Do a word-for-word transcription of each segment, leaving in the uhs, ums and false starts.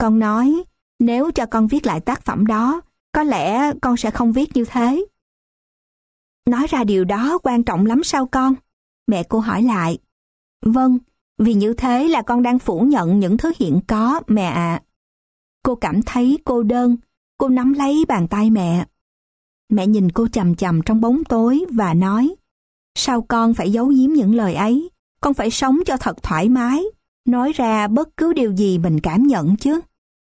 Con nói, nếu cho con viết lại tác phẩm đó, có lẽ con sẽ không viết như thế. Nói ra điều đó quan trọng lắm sao con? Mẹ cô hỏi lại. Vâng, vì như thế là con đang phủ nhận những thứ hiện có, mẹ ạ. Cô cảm thấy cô đơn, cô nắm lấy bàn tay mẹ. Mẹ nhìn cô chằm chằm trong bóng tối và nói, sao con phải giấu giếm những lời ấy? Con phải sống cho thật thoải mái, nói ra bất cứ điều gì mình cảm nhận chứ.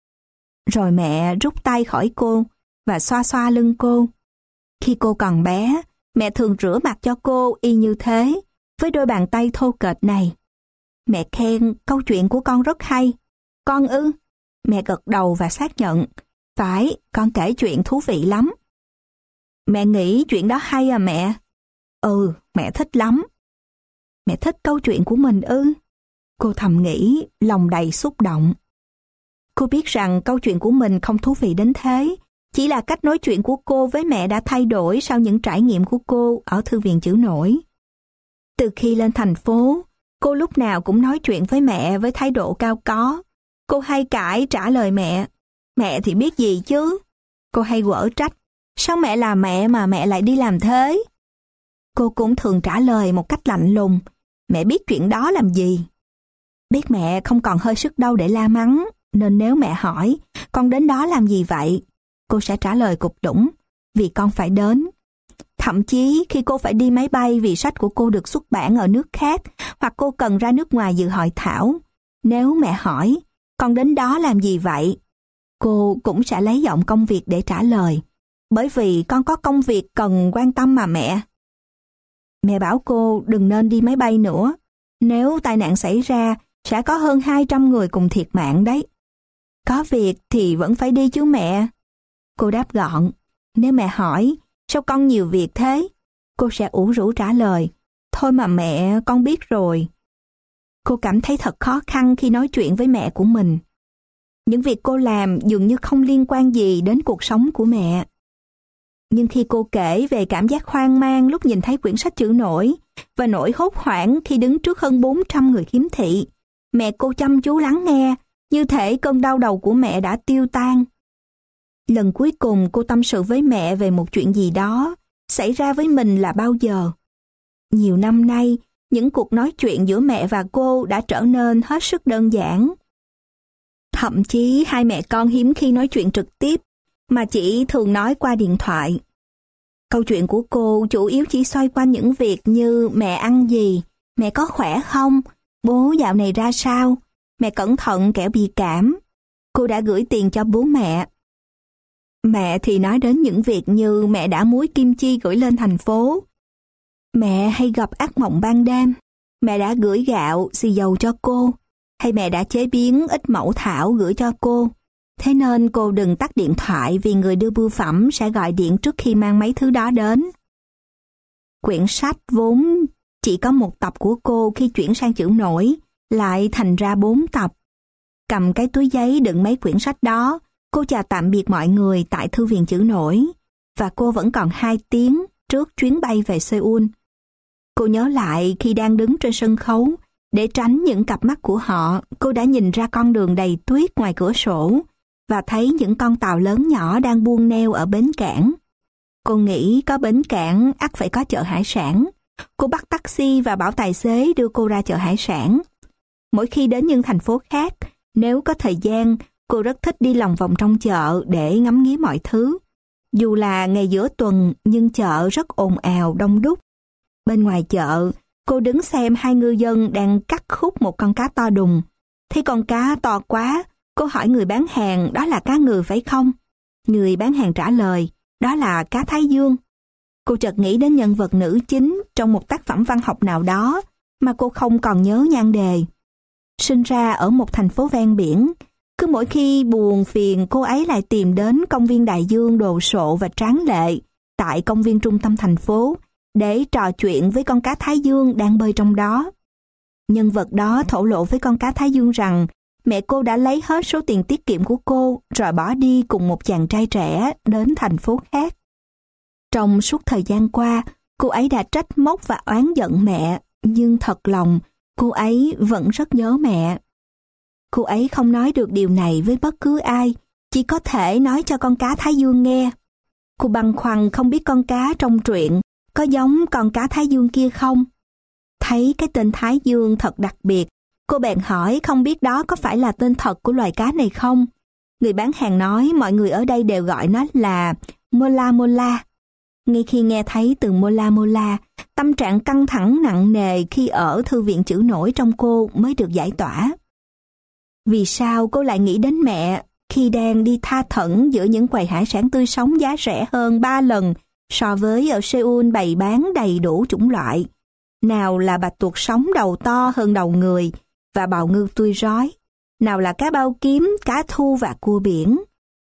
Rồi mẹ rút tay khỏi cô và xoa xoa lưng cô. Khi cô còn bé, mẹ thường rửa mặt cho cô y như thế, với đôi bàn tay thô kệch này. Mẹ khen câu chuyện của con rất hay. Con ư? Mẹ gật đầu và xác nhận. Phải, con kể chuyện thú vị lắm. Mẹ nghĩ chuyện đó hay à mẹ? Ừ, mẹ thích lắm. Mẹ thích câu chuyện của mình ư? Cô thầm nghĩ, lòng đầy xúc động. Cô biết rằng câu chuyện của mình không thú vị đến thế, chỉ là cách nói chuyện của cô với mẹ đã thay đổi sau những trải nghiệm của cô ở thư viện chữ nổi. Từ khi lên thành phố, cô lúc nào cũng nói chuyện với mẹ với thái độ cao có. Cô hay cãi trả lời mẹ. Mẹ thì biết gì chứ? Cô hay quở trách. Sao mẹ là mẹ mà mẹ lại đi làm thế? Cô cũng thường trả lời một cách lạnh lùng. Mẹ biết chuyện đó làm gì? Biết mẹ không còn hơi sức đâu để la mắng, nên nếu mẹ hỏi, con đến đó làm gì vậy? Cô sẽ trả lời cục đũng, vì con phải đến. Thậm chí khi cô phải đi máy bay vì sách của cô được xuất bản ở nước khác, hoặc cô cần ra nước ngoài dự hội thảo, nếu mẹ hỏi, con đến đó làm gì vậy? Cô cũng sẽ lấy giọng công việc để trả lời, bởi vì con có công việc cần quan tâm mà mẹ. Mẹ bảo cô đừng nên đi máy bay nữa, nếu tai nạn xảy ra, sẽ có hơn hai trăm người cùng thiệt mạng đấy. Có việc thì vẫn phải đi chứ mẹ. Cô đáp gọn. Nếu mẹ hỏi, sao con nhiều việc thế? Cô sẽ ủ rũ trả lời, thôi mà mẹ, con biết rồi. Cô cảm thấy thật khó khăn khi nói chuyện với mẹ của mình. Những việc cô làm dường như không liên quan gì đến cuộc sống của mẹ. Nhưng khi cô kể về cảm giác hoang mang lúc nhìn thấy quyển sách chữ nổi và nỗi hốt hoảng khi đứng trước hơn bốn trăm người khiếm thị, mẹ cô chăm chú lắng nghe, như thể cơn đau đầu của mẹ đã tiêu tan. Lần cuối cùng cô tâm sự với mẹ về một chuyện gì đó xảy ra với mình là bao giờ? Nhiều năm nay, những cuộc nói chuyện giữa mẹ và cô đã trở nên hết sức đơn giản. Thậm chí hai mẹ con hiếm khi nói chuyện trực tiếp, mà chỉ thường nói qua điện thoại. Câu chuyện của cô chủ yếu chỉ xoay quanh những việc như mẹ ăn gì, mẹ có khỏe không, bố dạo này ra sao, mẹ cẩn thận kẻo bị cảm, cô đã gửi tiền cho bố mẹ. Mẹ thì nói đến những việc như mẹ đã muối kim chi gửi lên thành phố, mẹ hay gặp ác mộng ban đêm, mẹ đã gửi gạo, xì dầu cho cô, hay mẹ đã chế biến ít mẫu thảo gửi cho cô. Thế nên cô đừng tắt điện thoại vì người đưa bưu phẩm sẽ gọi điện trước khi mang mấy thứ đó đến. Quyển sách vốn chỉ có một tập của cô khi chuyển sang chữ nổi, lại thành ra bốn tập. Cầm cái túi giấy đựng mấy quyển sách đó, cô chào tạm biệt mọi người tại thư viện chữ nổi, và cô vẫn còn hai tiếng trước chuyến bay về Seoul. Cô nhớ lại khi đang đứng trên sân khấu, để tránh những cặp mắt của họ, cô đã nhìn ra con đường đầy tuyết ngoài cửa sổ, và thấy những con tàu lớn nhỏ đang buông neo ở bến cảng. Cô nghĩ có bến cảng ắt phải có chợ hải sản. Cô bắt taxi và bảo tài xế đưa cô ra chợ hải sản. Mỗi khi đến những thành phố khác, nếu có thời gian, cô rất thích đi lòng vòng trong chợ để ngắm nghía mọi thứ. Dù là ngày giữa tuần, nhưng chợ rất ồn ào, đông đúc. Bên ngoài chợ, cô đứng xem hai ngư dân đang cắt khúc một con cá to đùng. Thấy con cá to quá, cô hỏi người bán hàng đó là cá ngừ phải không? Người bán hàng trả lời, đó là cá thái dương. Cô chợt nghĩ đến nhân vật nữ chính trong một tác phẩm văn học nào đó mà cô không còn nhớ nhan đề. Sinh ra ở một thành phố ven biển, cứ mỗi khi buồn phiền cô ấy lại tìm đến công viên đại dương đồ sộ và tráng lệ tại công viên trung tâm thành phố để trò chuyện với con cá thái dương đang bơi trong đó. Nhân vật đó thổ lộ với con cá thái dương rằng mẹ cô đã lấy hết số tiền tiết kiệm của cô rồi bỏ đi cùng một chàng trai trẻ đến thành phố khác. Trong suốt thời gian qua, cô ấy đã trách móc và oán giận mẹ, nhưng thật lòng, cô ấy vẫn rất nhớ mẹ. Cô ấy không nói được điều này với bất cứ ai, chỉ có thể nói cho con cá Thái Dương nghe. Cô băn khoăn không biết con cá trong truyện có giống con cá Thái Dương kia không. Thấy cái tên Thái Dương thật đặc biệt, cô bèn hỏi không biết đó có phải là tên thật của loài cá này không. Người bán hàng nói mọi người ở đây đều gọi nó là Mola Mola. Ngay khi nghe thấy từ Mola Mola, tâm trạng căng thẳng nặng nề khi ở thư viện chữ nổi trong cô mới được giải tỏa. Vì sao cô lại nghĩ đến mẹ khi đang đi tha thẩn giữa những quầy hải sản tươi sống giá rẻ hơn ba lần so với ở Seoul bày bán đầy đủ chủng loại? Nào là bạch tuộc sống đầu to hơn đầu người và bào ngư tươi rói, nào là cá bao kiếm, cá thu và cua biển.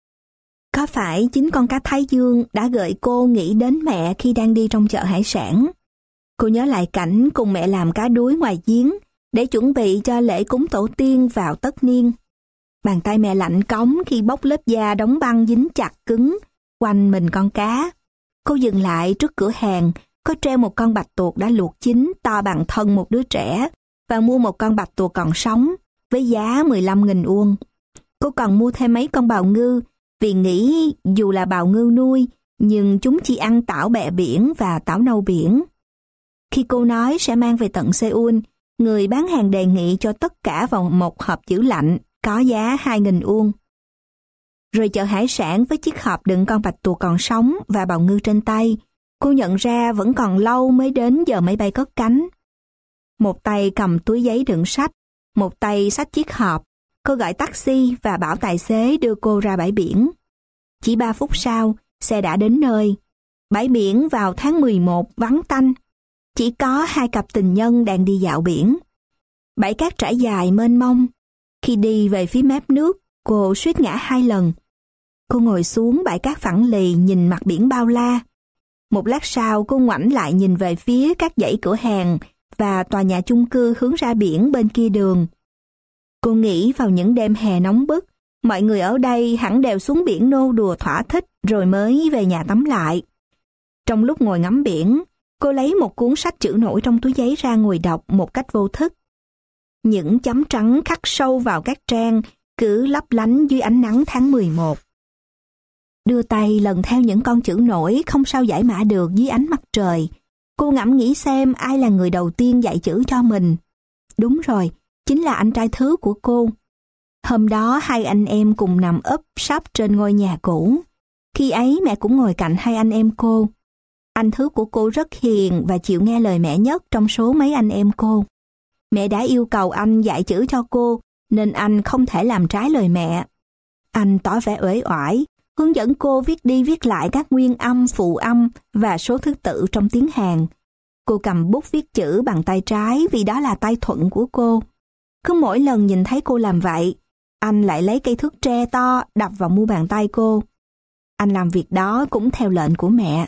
Có phải chính con cá Thái Dương đã gợi cô nghĩ đến mẹ khi đang đi trong chợ hải sản? Cô nhớ lại cảnh cùng mẹ làm cá đuối ngoài giếng để chuẩn bị cho lễ cúng tổ tiên vào tất niên. Bàn tay mẹ lạnh cóng khi bóc lớp da đóng băng dính chặt cứng quanh mình con cá. Cô dừng lại trước cửa hàng, có treo một con bạch tuộc đã luộc chín to bằng thân một đứa trẻ và mua một con bạch tuộc còn sống với giá mười lăm nghìn won. Cô còn mua thêm mấy con bào ngư vì nghĩ dù là bào ngư nuôi nhưng chúng chỉ ăn tảo bẹ biển và tảo nâu biển. Khi cô nói sẽ mang về tận Seoul, người bán hàng đề nghị cho tất cả vào một hộp trữ lạnh có giá hai nghìn won. Rồi chợ hải sản với chiếc hộp đựng con bạch tuộc còn sống và bào ngư trên tay, cô nhận ra vẫn còn lâu mới đến giờ máy bay cất cánh. Một tay cầm túi giấy đựng sách, một tay xách chiếc hộp. Cô gọi taxi và bảo tài xế đưa cô ra bãi biển. Chỉ ba phút sau, xe đã đến nơi. Bãi biển vào tháng mười một vắng tanh. Chỉ có hai cặp tình nhân đang đi dạo biển. Bãi cát trải dài mênh mông. Khi đi về phía mép nước, cô suýt ngã hai lần. Cô ngồi xuống bãi cát phẳng lì nhìn mặt biển bao la. Một lát sau cô ngoảnh lại nhìn về phía các dãy cửa hàng và tòa nhà chung cư hướng ra biển bên kia đường. Cô nghĩ vào những đêm hè nóng bức, mọi người ở đây hẳn đều xuống biển nô đùa thỏa thích rồi mới về nhà tắm lại. Trong lúc ngồi ngắm biển, cô lấy một cuốn sách chữ nổi trong túi giấy ra ngồi đọc một cách vô thức. Những chấm trắng khắc sâu vào các trang cứ lấp lánh dưới ánh nắng tháng mười một. Đưa tay lần theo những con chữ nổi không sao giải mã được dưới ánh mặt trời. Cô ngẫm nghĩ xem ai là người đầu tiên dạy chữ cho mình. Đúng rồi, chính là anh trai thứ của cô. Hôm đó hai anh em cùng nằm úp sấp trên ngôi nhà cũ. Khi ấy mẹ cũng ngồi cạnh hai anh em cô. Anh thứ của cô rất hiền và chịu nghe lời mẹ nhất trong số mấy anh em cô. Mẹ đã yêu cầu anh dạy chữ cho cô, nên anh không thể làm trái lời mẹ. Anh tỏ vẻ uể oải, hướng dẫn cô viết đi viết lại các nguyên âm, phụ âm và số thứ tự trong tiếng Hàn. Cô cầm bút viết chữ bằng tay trái vì đó là tay thuận của cô. Cứ mỗi lần nhìn thấy cô làm vậy, anh lại lấy cây thước tre to đập vào mu bàn tay cô. Anh làm việc đó cũng theo lệnh của mẹ.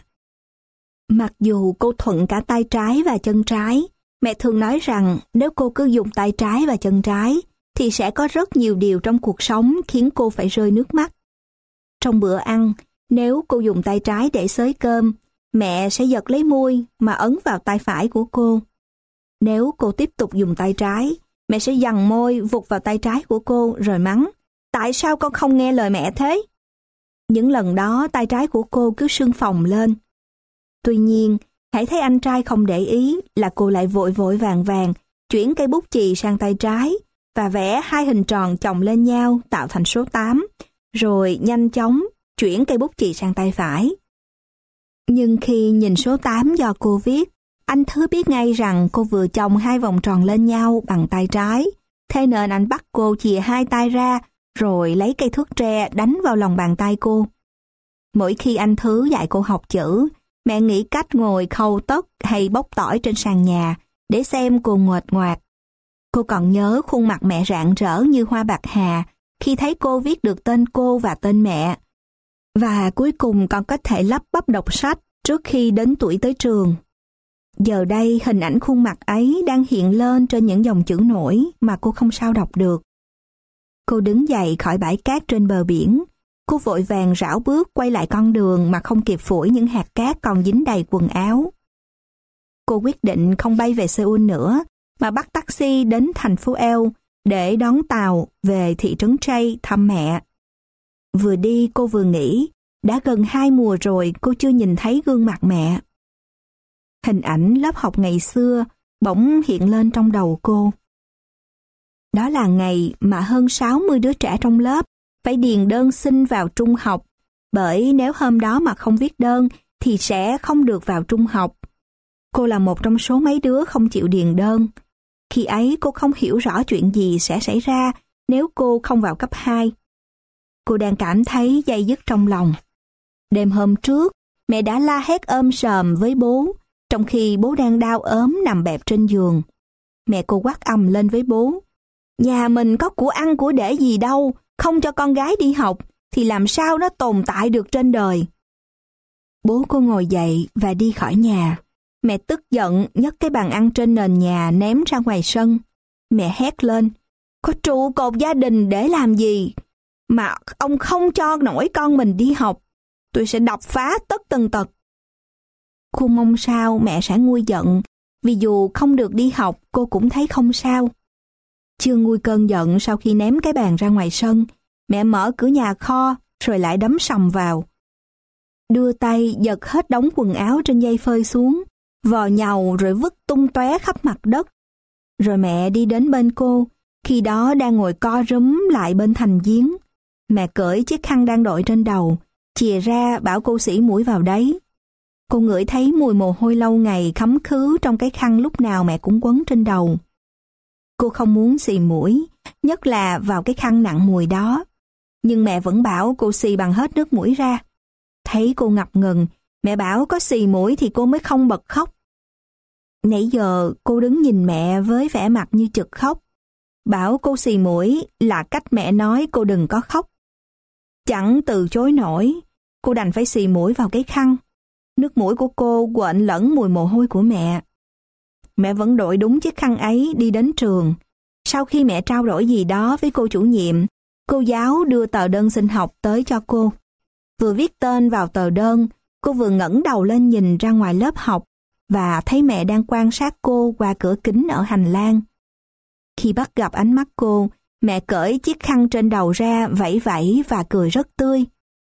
Mặc dù cô thuận cả tay trái và chân trái, mẹ thường nói rằng nếu cô cứ dùng tay trái và chân trái, thì sẽ có rất nhiều điều trong cuộc sống khiến cô phải rơi nước mắt. Trong bữa ăn, nếu cô dùng tay trái để xới cơm, mẹ sẽ giật lấy muôi mà ấn vào tay phải của cô. Nếu cô tiếp tục dùng tay trái, mẹ sẽ giằng môi vụt vào tay trái của cô rồi mắng, tại sao con không nghe lời mẹ thế? Những lần đó tay trái của cô cứ sưng phồng lên. Tuy nhiên, hãy thấy anh trai không để ý là cô lại vội vội vàng vàng chuyển cây bút chì sang tay trái và vẽ hai hình tròn chồng lên nhau tạo thành số tám, rồi nhanh chóng chuyển cây bút chì sang tay phải. Nhưng khi nhìn số tám do cô viết, anh Thứ biết ngay rằng cô vừa chồng hai vòng tròn lên nhau bằng tay trái, thế nên anh bắt cô chìa hai tay ra rồi lấy cây thước tre đánh vào lòng bàn tay cô. Mỗi khi anh Thứ dạy cô học chữ, mẹ nghĩ cách ngồi khâu tất hay bóc tỏi trên sàn nhà để xem cô nguệch ngoạc. Cô còn nhớ khuôn mặt mẹ rạng rỡ như hoa bạc hà khi thấy cô viết được tên cô và tên mẹ. Và cuối cùng còn có thể lắp bắp đọc sách trước khi đến tuổi tới trường. Giờ đây hình ảnh khuôn mặt ấy đang hiện lên trên những dòng chữ nổi mà cô không sao đọc được. Cô đứng dậy khỏi bãi cát trên bờ biển. Cô vội vàng rảo bước quay lại con đường mà không kịp phủi những hạt cát còn dính đầy quần áo. Cô quyết định không bay về Seoul nữa, mà bắt taxi đến thành phố El để đón tàu về thị trấn Tray thăm mẹ. Vừa đi cô vừa nghĩ, đã gần hai mùa rồi cô chưa nhìn thấy gương mặt mẹ. Hình ảnh lớp học ngày xưa bỗng hiện lên trong đầu cô. Đó là ngày mà hơn sáu mươi đứa trẻ trong lớp phải điền đơn xin vào trung học, bởi nếu hôm đó mà không viết đơn thì sẽ không được vào trung học. Cô là một trong số mấy đứa không chịu điền đơn. Khi ấy cô không hiểu rõ chuyện gì sẽ xảy ra nếu cô không vào cấp hai. Cô đang cảm thấy day dứt trong lòng. Đêm hôm trước, mẹ đã la hét ôm sòm với bố, trong khi bố đang đau ốm nằm bẹp trên giường. Mẹ cô quát ầm lên với bố: "Nhà mình có của ăn của để gì đâu, không cho con gái đi học, thì làm sao nó tồn tại được trên đời." Bố cô ngồi dậy và đi khỏi nhà. Mẹ tức giận nhấc cái bàn ăn trên nền nhà ném ra ngoài sân. Mẹ hét lên: "Có trụ cột gia đình để làm gì? Mà ông không cho nổi con mình đi học, tôi sẽ đập phá tất tần tật." Cô mong sao mẹ sẽ nguôi giận, vì dù không được đi học cô cũng thấy không sao. Chưa nguôi cơn giận sau khi ném cái bàn ra ngoài sân, mẹ mở cửa nhà kho rồi lại đấm sầm vào. Đưa tay giật hết đống quần áo trên dây phơi xuống, vò nhàu rồi vứt tung tóe khắp mặt đất. Rồi mẹ đi đến bên cô, khi đó đang ngồi co rúm lại bên thành giếng. Mẹ cởi chiếc khăn đang đội trên đầu, chìa ra bảo cô xỉ mũi vào đấy. Cô ngửi thấy mùi mồ hôi lâu ngày khấm khứ trong cái khăn lúc nào mẹ cũng quấn trên đầu. Cô không muốn xì mũi, nhất là vào cái khăn nặng mùi đó. Nhưng mẹ vẫn bảo cô xì bằng hết nước mũi ra. Thấy cô ngập ngừng, mẹ bảo có xì mũi thì cô mới không bật khóc. Nãy giờ cô đứng nhìn mẹ với vẻ mặt như chực khóc. Bảo cô xì mũi là cách mẹ nói cô đừng có khóc. Chẳng từ chối nổi, cô đành phải xì mũi vào cái khăn. Nước mũi của cô quện lẫn mùi mồ hôi của mẹ. Mẹ vẫn đội đúng chiếc khăn ấy đi đến trường. Sau khi mẹ trao đổi gì đó với cô chủ nhiệm, cô giáo đưa tờ đơn xin học tới cho cô. Vừa viết tên vào tờ đơn, cô vừa ngẩng đầu lên nhìn ra ngoài lớp học và thấy mẹ đang quan sát cô qua cửa kính ở hành lang. Khi bắt gặp ánh mắt cô, mẹ cởi chiếc khăn trên đầu ra vẫy vẫy và cười rất tươi.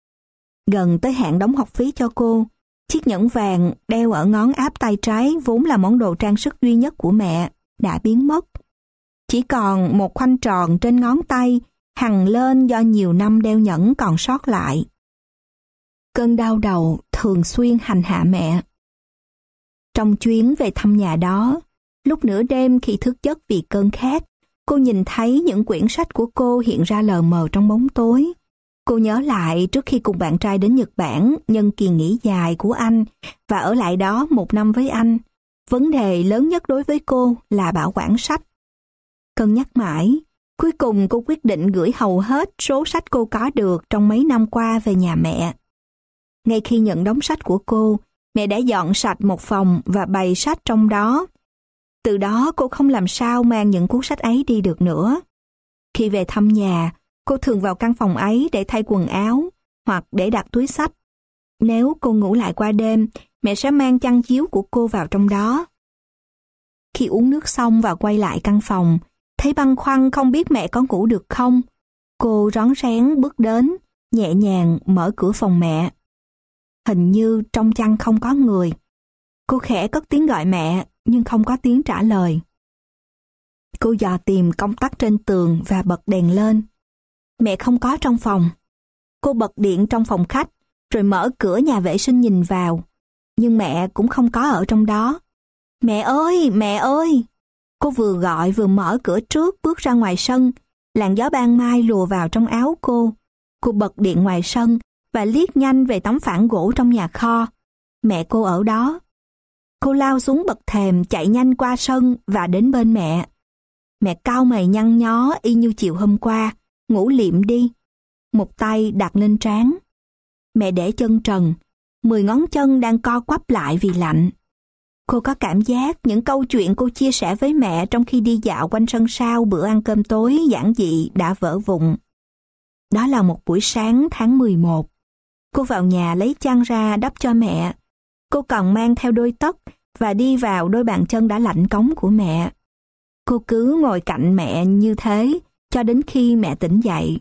Gần tới hạn đóng học phí cho cô, chiếc nhẫn vàng đeo ở ngón áp tay trái vốn là món đồ trang sức duy nhất của mẹ đã biến mất. Chỉ còn một khoanh tròn trên ngón tay hằn lên do nhiều năm đeo nhẫn còn sót lại. Cơn đau đầu thường xuyên hành hạ mẹ. Trong chuyến về thăm nhà đó, lúc nửa đêm khi thức giấc vì cơn khát, cô nhìn thấy những quyển sách của cô hiện ra lờ mờ trong bóng tối. Cô nhớ lại trước khi cùng bạn trai đến Nhật Bản nhân kỳ nghỉ dài của anh và ở lại đó một năm với anh. Vấn đề lớn nhất đối với cô là bảo quản sách. Cân nhắc mãi, cuối cùng cô quyết định gửi hầu hết số sách cô có được trong mấy năm qua về nhà mẹ. Ngay khi nhận đống sách của cô, mẹ đã dọn sạch một phòng và bày sách trong đó. Từ đó cô không làm sao mang những cuốn sách ấy đi được nữa. Khi về thăm nhà, cô thường vào căn phòng ấy để thay quần áo hoặc để đặt túi sách. Nếu cô ngủ lại qua đêm, mẹ sẽ mang chăn chiếu của cô vào trong đó. Khi uống nước xong và quay lại căn phòng, thấy băn khoăn không biết mẹ có ngủ được không, cô rón rén bước đến, nhẹ nhàng mở cửa phòng mẹ. Hình như trong chăn không có người. Cô khẽ cất tiếng gọi mẹ, nhưng không có tiếng trả lời. Cô dò tìm công tắc trên tường và bật đèn lên. Mẹ không có trong phòng. Cô bật điện trong phòng khách, rồi mở cửa nhà vệ sinh nhìn vào. Nhưng mẹ cũng không có ở trong đó. Mẹ ơi, mẹ ơi! Cô vừa gọi vừa mở cửa trước bước ra ngoài sân. Làn gió ban mai lùa vào trong áo cô. Cô bật điện ngoài sân và liếc nhanh về tấm phản gỗ trong nhà kho. Mẹ cô ở đó. Cô lao xuống bậc thềm, chạy nhanh qua sân và đến bên mẹ. Mẹ cau mày nhăn nhó y như chiều hôm qua, ngủ liệm đi. Một tay đặt lên trán. Mẹ để chân trần, mười ngón chân đang co quắp lại vì lạnh. Cô có cảm giác những câu chuyện cô chia sẻ với mẹ trong khi đi dạo quanh sân sau bữa ăn cơm tối giản dị đã vỡ vụn. Đó là một buổi sáng tháng mười một. Cô vào nhà lấy chăn ra đắp cho mẹ. Cô còn mang theo đôi tất và đi vào đôi bàn chân đã lạnh cống của mẹ. Cô cứ ngồi cạnh mẹ như thế cho đến khi mẹ tỉnh dậy.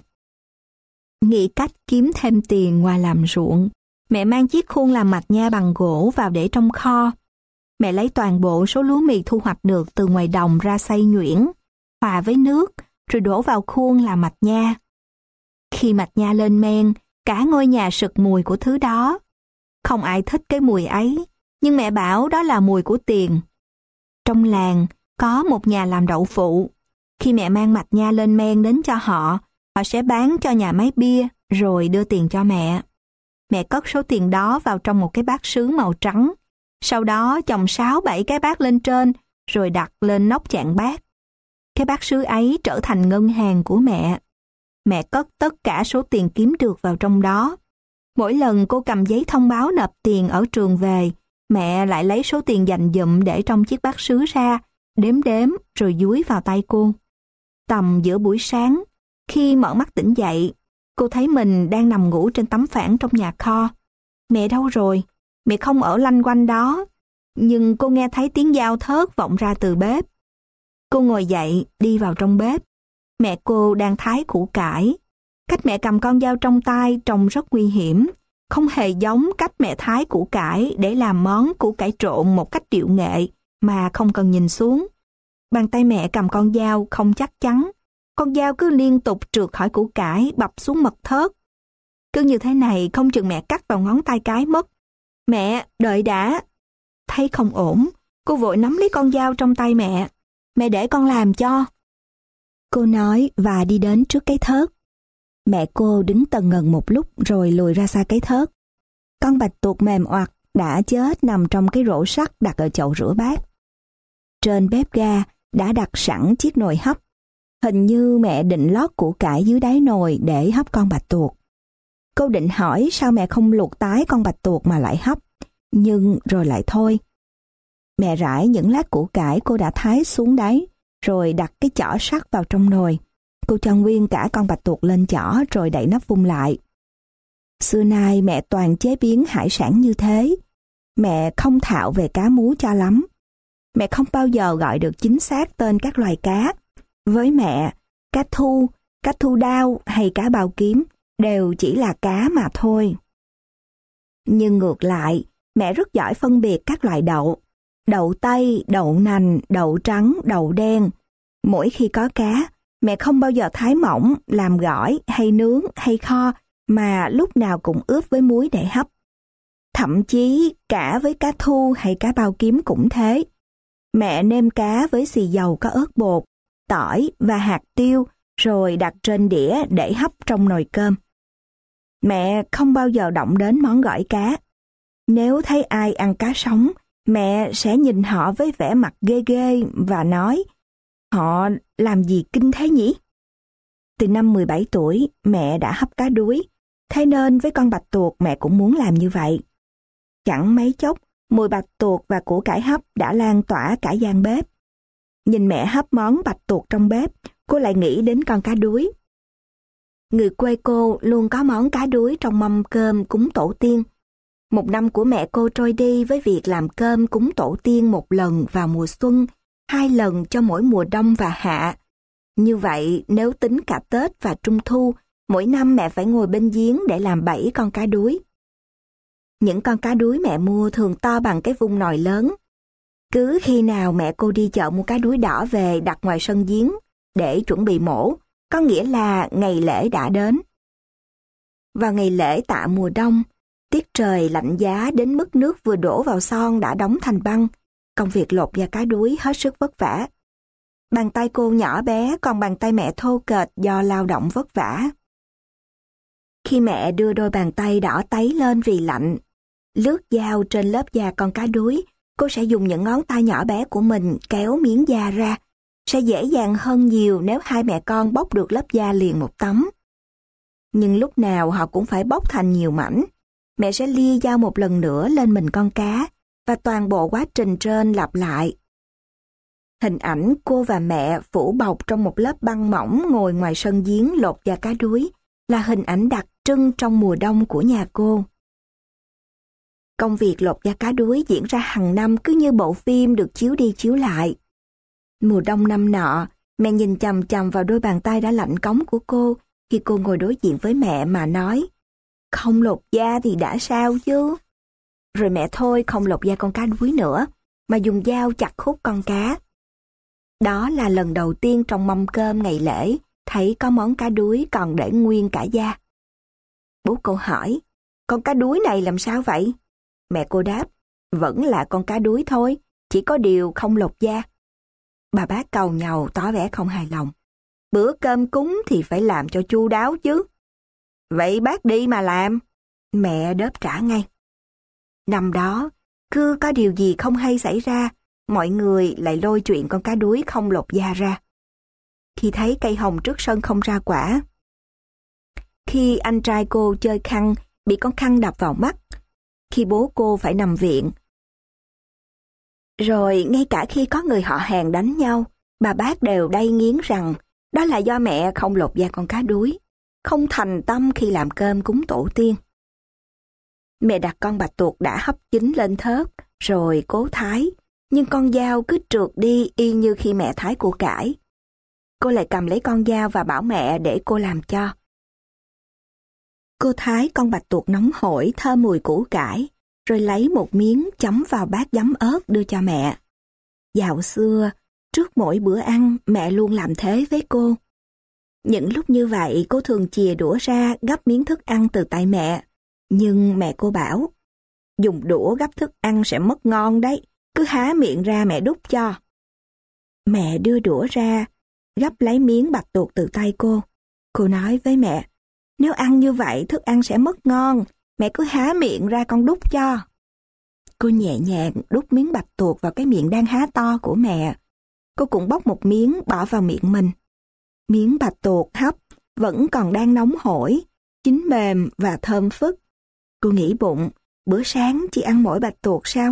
Nghĩ cách kiếm thêm tiền ngoài làm ruộng, mẹ mang chiếc khuôn làm mạch nha bằng gỗ vào để trong kho. Mẹ lấy toàn bộ số lúa mì thu hoạch được từ ngoài đồng ra xay nhuyễn, hòa với nước, rồi đổ vào khuôn làm mạch nha. Khi mạch nha lên men, cả ngôi nhà sực mùi của thứ đó. Không ai thích cái mùi ấy, nhưng mẹ bảo đó là mùi của tiền. Trong làng, có một nhà làm đậu phụ. Khi mẹ mang mạch nha lên men đến cho họ, họ sẽ bán cho nhà máy bia, rồi đưa tiền cho mẹ. Mẹ cất số tiền đó vào trong một cái bát sứ màu trắng. Sau đó chồng sáu bảy cái bát lên trên, rồi đặt lên nóc chạn bát. Cái bát sứ ấy trở thành ngân hàng của mẹ. Mẹ cất tất cả số tiền kiếm được vào trong đó. Mỗi lần cô cầm giấy thông báo nộp tiền ở trường về, mẹ lại lấy số tiền dành dụm để trong chiếc bát sứ ra, đếm đếm rồi dúi vào tay cô. Tầm giữa buổi sáng, khi mở mắt tỉnh dậy, cô thấy mình đang nằm ngủ trên tấm phản trong nhà kho. Mẹ đâu rồi? Mẹ không ở lanh quanh đó. Nhưng cô nghe thấy tiếng dao thớt vọng ra từ bếp. Cô ngồi dậy, đi vào trong bếp. Mẹ cô đang thái củ cải. Cách mẹ cầm con dao trong tay trông rất nguy hiểm, không hề giống cách mẹ thái củ cải để làm món củ cải trộn một cách điệu nghệ mà không cần nhìn xuống. Bàn tay mẹ cầm con dao không chắc chắn. Con dao cứ liên tục trượt khỏi củ cải bập xuống mật thớt. Cứ như thế này không chừng mẹ cắt vào ngón tay cái mất. Mẹ, đợi đã. Thấy không ổn, cô vội nắm lấy con dao trong tay mẹ. Mẹ để con làm cho. Cô nói và đi đến trước cái thớt. Mẹ cô đứng tần ngần một lúc rồi lùi ra xa cái thớt. Con bạch tuộc mềm oặt đã chết nằm trong cái rổ sắt đặt ở chậu rửa bát. Trên bếp ga đã đặt sẵn chiếc nồi hấp. Hình như mẹ định lót củ cải dưới đáy nồi để hấp con bạch tuộc. Cô định hỏi sao mẹ không luộc tái con bạch tuộc mà lại hấp, nhưng rồi lại thôi. Mẹ rải những lát củ cải cô đã thái xuống đáy, rồi đặt cái chỏ sắt vào trong nồi. Cô cho nguyên cả con bạch tuộc lên chỏ rồi đậy nắp vung lại. Xưa nay mẹ toàn chế biến hải sản như thế. Mẹ không thạo về cá mú cho lắm. Mẹ không bao giờ gọi được chính xác tên các loài cá. Với mẹ, cá thu, cá thu đao hay cá bao kiếm đều chỉ là cá mà thôi. Nhưng ngược lại, mẹ rất giỏi phân biệt các loại đậu. Đậu tây, đậu nành, đậu trắng, đậu đen. Mỗi khi có cá, mẹ không bao giờ thái mỏng, làm gỏi hay nướng hay kho, mà lúc nào cũng ướp với muối để hấp. Thậm chí cả với cá thu hay cá bao kiếm cũng thế. Mẹ nêm cá với xì dầu có ớt bột, tỏi và hạt tiêu, rồi đặt trên đĩa để hấp trong nồi cơm. Mẹ không bao giờ động đến món gỏi cá. Nếu thấy ai ăn cá sống, mẹ sẽ nhìn họ với vẻ mặt ghê ghê và nói, họ làm gì kinh thế nhỉ? Từ năm mười bảy tuổi, mẹ đã hấp cá đuối, thế nên với con bạch tuộc mẹ cũng muốn làm như vậy. Chẳng mấy chốc, mùi bạch tuộc và củ cải hấp đã lan tỏa cả gian bếp. Nhìn mẹ hấp món bạch tuộc trong bếp, cô lại nghĩ đến con cá đuối. Người quê cô luôn có món cá đuối trong mâm cơm cúng tổ tiên. Một năm của mẹ cô trôi đi với việc làm cơm cúng tổ tiên một lần vào mùa xuân, hai lần cho mỗi mùa đông và hạ. Như vậy, nếu tính cả Tết và Trung Thu, mỗi năm mẹ phải ngồi bên giếng để làm bảy con cá đuối. Những con cá đuối mẹ mua thường to bằng cái vung nồi lớn. Cứ khi nào mẹ cô đi chợ mua cá đuối đỏ về đặt ngoài sân giếng để chuẩn bị mổ, có nghĩa là ngày lễ đã đến. Vào ngày lễ tạ mùa đông, tiết trời lạnh giá đến mức nước vừa đổ vào son đã đóng thành băng. Công việc lột da cá đuối hết sức vất vả. Bàn tay cô nhỏ bé, còn bàn tay mẹ thô kệch do lao động vất vả. Khi mẹ đưa đôi bàn tay đỏ tấy lên vì lạnh, lướt dao trên lớp da con cá đuối, cô sẽ dùng những ngón tay nhỏ bé của mình kéo miếng da ra. Sẽ dễ dàng hơn nhiều nếu hai mẹ con bóc được lớp da liền một tấm. Nhưng lúc nào họ cũng phải bóc thành nhiều mảnh. Mẹ sẽ lia dao một lần nữa lên mình con cá, và toàn bộ quá trình trên lặp lại. Hình ảnh cô và mẹ phủ bọc trong một lớp băng mỏng ngồi ngoài sân giếng lột da cá đuối là hình ảnh đặc trưng trong mùa đông của nhà cô. Công việc lột da cá đuối diễn ra hàng năm cứ như bộ phim được chiếu đi chiếu lại. Mùa đông năm nọ, mẹ nhìn chằm chằm vào đôi bàn tay đã lạnh cống của cô khi cô ngồi đối diện với mẹ mà nói, không lột da thì đã sao chứ. Rồi mẹ thôi không lột da con cá đuối nữa, mà dùng dao chặt khúc con cá. Đó là lần đầu tiên trong mâm cơm ngày lễ thấy có món cá đuối còn để nguyên cả da. Bố cô hỏi, con cá đuối này làm sao vậy? Mẹ cô đáp, vẫn là con cá đuối thôi, chỉ có điều không lột da. Bà bác càu nhàu tỏ vẻ không hài lòng. Bữa cơm cúng thì phải làm cho chu đáo chứ. Vậy bác đi mà làm. Mẹ đáp trả ngay. Năm đó, cứ có điều gì không hay xảy ra, mọi người lại lôi chuyện con cá đuối không lột da ra. Khi thấy cây hồng trước sân không ra quả, khi anh trai cô chơi khăn bị con khăn đập vào mắt, khi bố cô phải nằm viện, rồi ngay cả khi có người họ hàng đánh nhau, bà bác đều đay nghiến rằng đó là do mẹ không lột da con cá đuối, không thành tâm khi làm cơm cúng tổ tiên. Mẹ đặt con bạch tuộc đã hấp chín lên thớt, rồi cố thái, nhưng con dao cứ trượt đi y như khi mẹ thái củ cải. Cô lại cầm lấy con dao và bảo mẹ để cô làm cho. Cô thái con bạch tuộc nóng hổi thơm mùi củ cải, rồi lấy một miếng chấm vào bát giấm ớt đưa cho mẹ. Dạo xưa, trước mỗi bữa ăn, mẹ luôn làm thế với cô. Những lúc như vậy, cô thường chìa đũa ra gắp miếng thức ăn từ tay mẹ. Nhưng mẹ cô bảo, dùng đũa gắp thức ăn sẽ mất ngon đấy, cứ há miệng ra mẹ đút cho. Mẹ đưa đũa ra, gắp lấy miếng bạch tuộc từ tay cô. Cô nói với mẹ, nếu ăn như vậy thức ăn sẽ mất ngon, mẹ cứ há miệng ra con đút cho. Cô nhẹ nhàng đút miếng bạch tuộc vào cái miệng đang há to của mẹ. Cô cũng bóc một miếng bỏ vào miệng mình. Miếng bạch tuộc hấp vẫn còn đang nóng hổi, chín mềm và thơm phức. Cô nghĩ bụng, bữa sáng chỉ ăn mỗi bạch tuộc sao?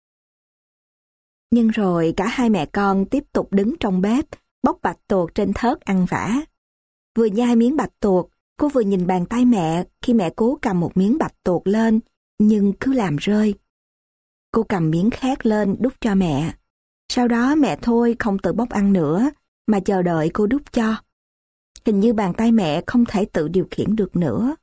Nhưng rồi cả hai mẹ con tiếp tục đứng trong bếp, bóc bạch tuộc trên thớt ăn vả. Vừa nhai miếng bạch tuộc, cô vừa nhìn bàn tay mẹ khi mẹ cố cầm một miếng bạch tuộc lên, nhưng cứ làm rơi. Cô cầm miếng khác lên đút cho mẹ. Sau đó mẹ thôi không tự bóc ăn nữa, mà chờ đợi cô đút cho. Hình như bàn tay mẹ không thể tự điều khiển được nữa.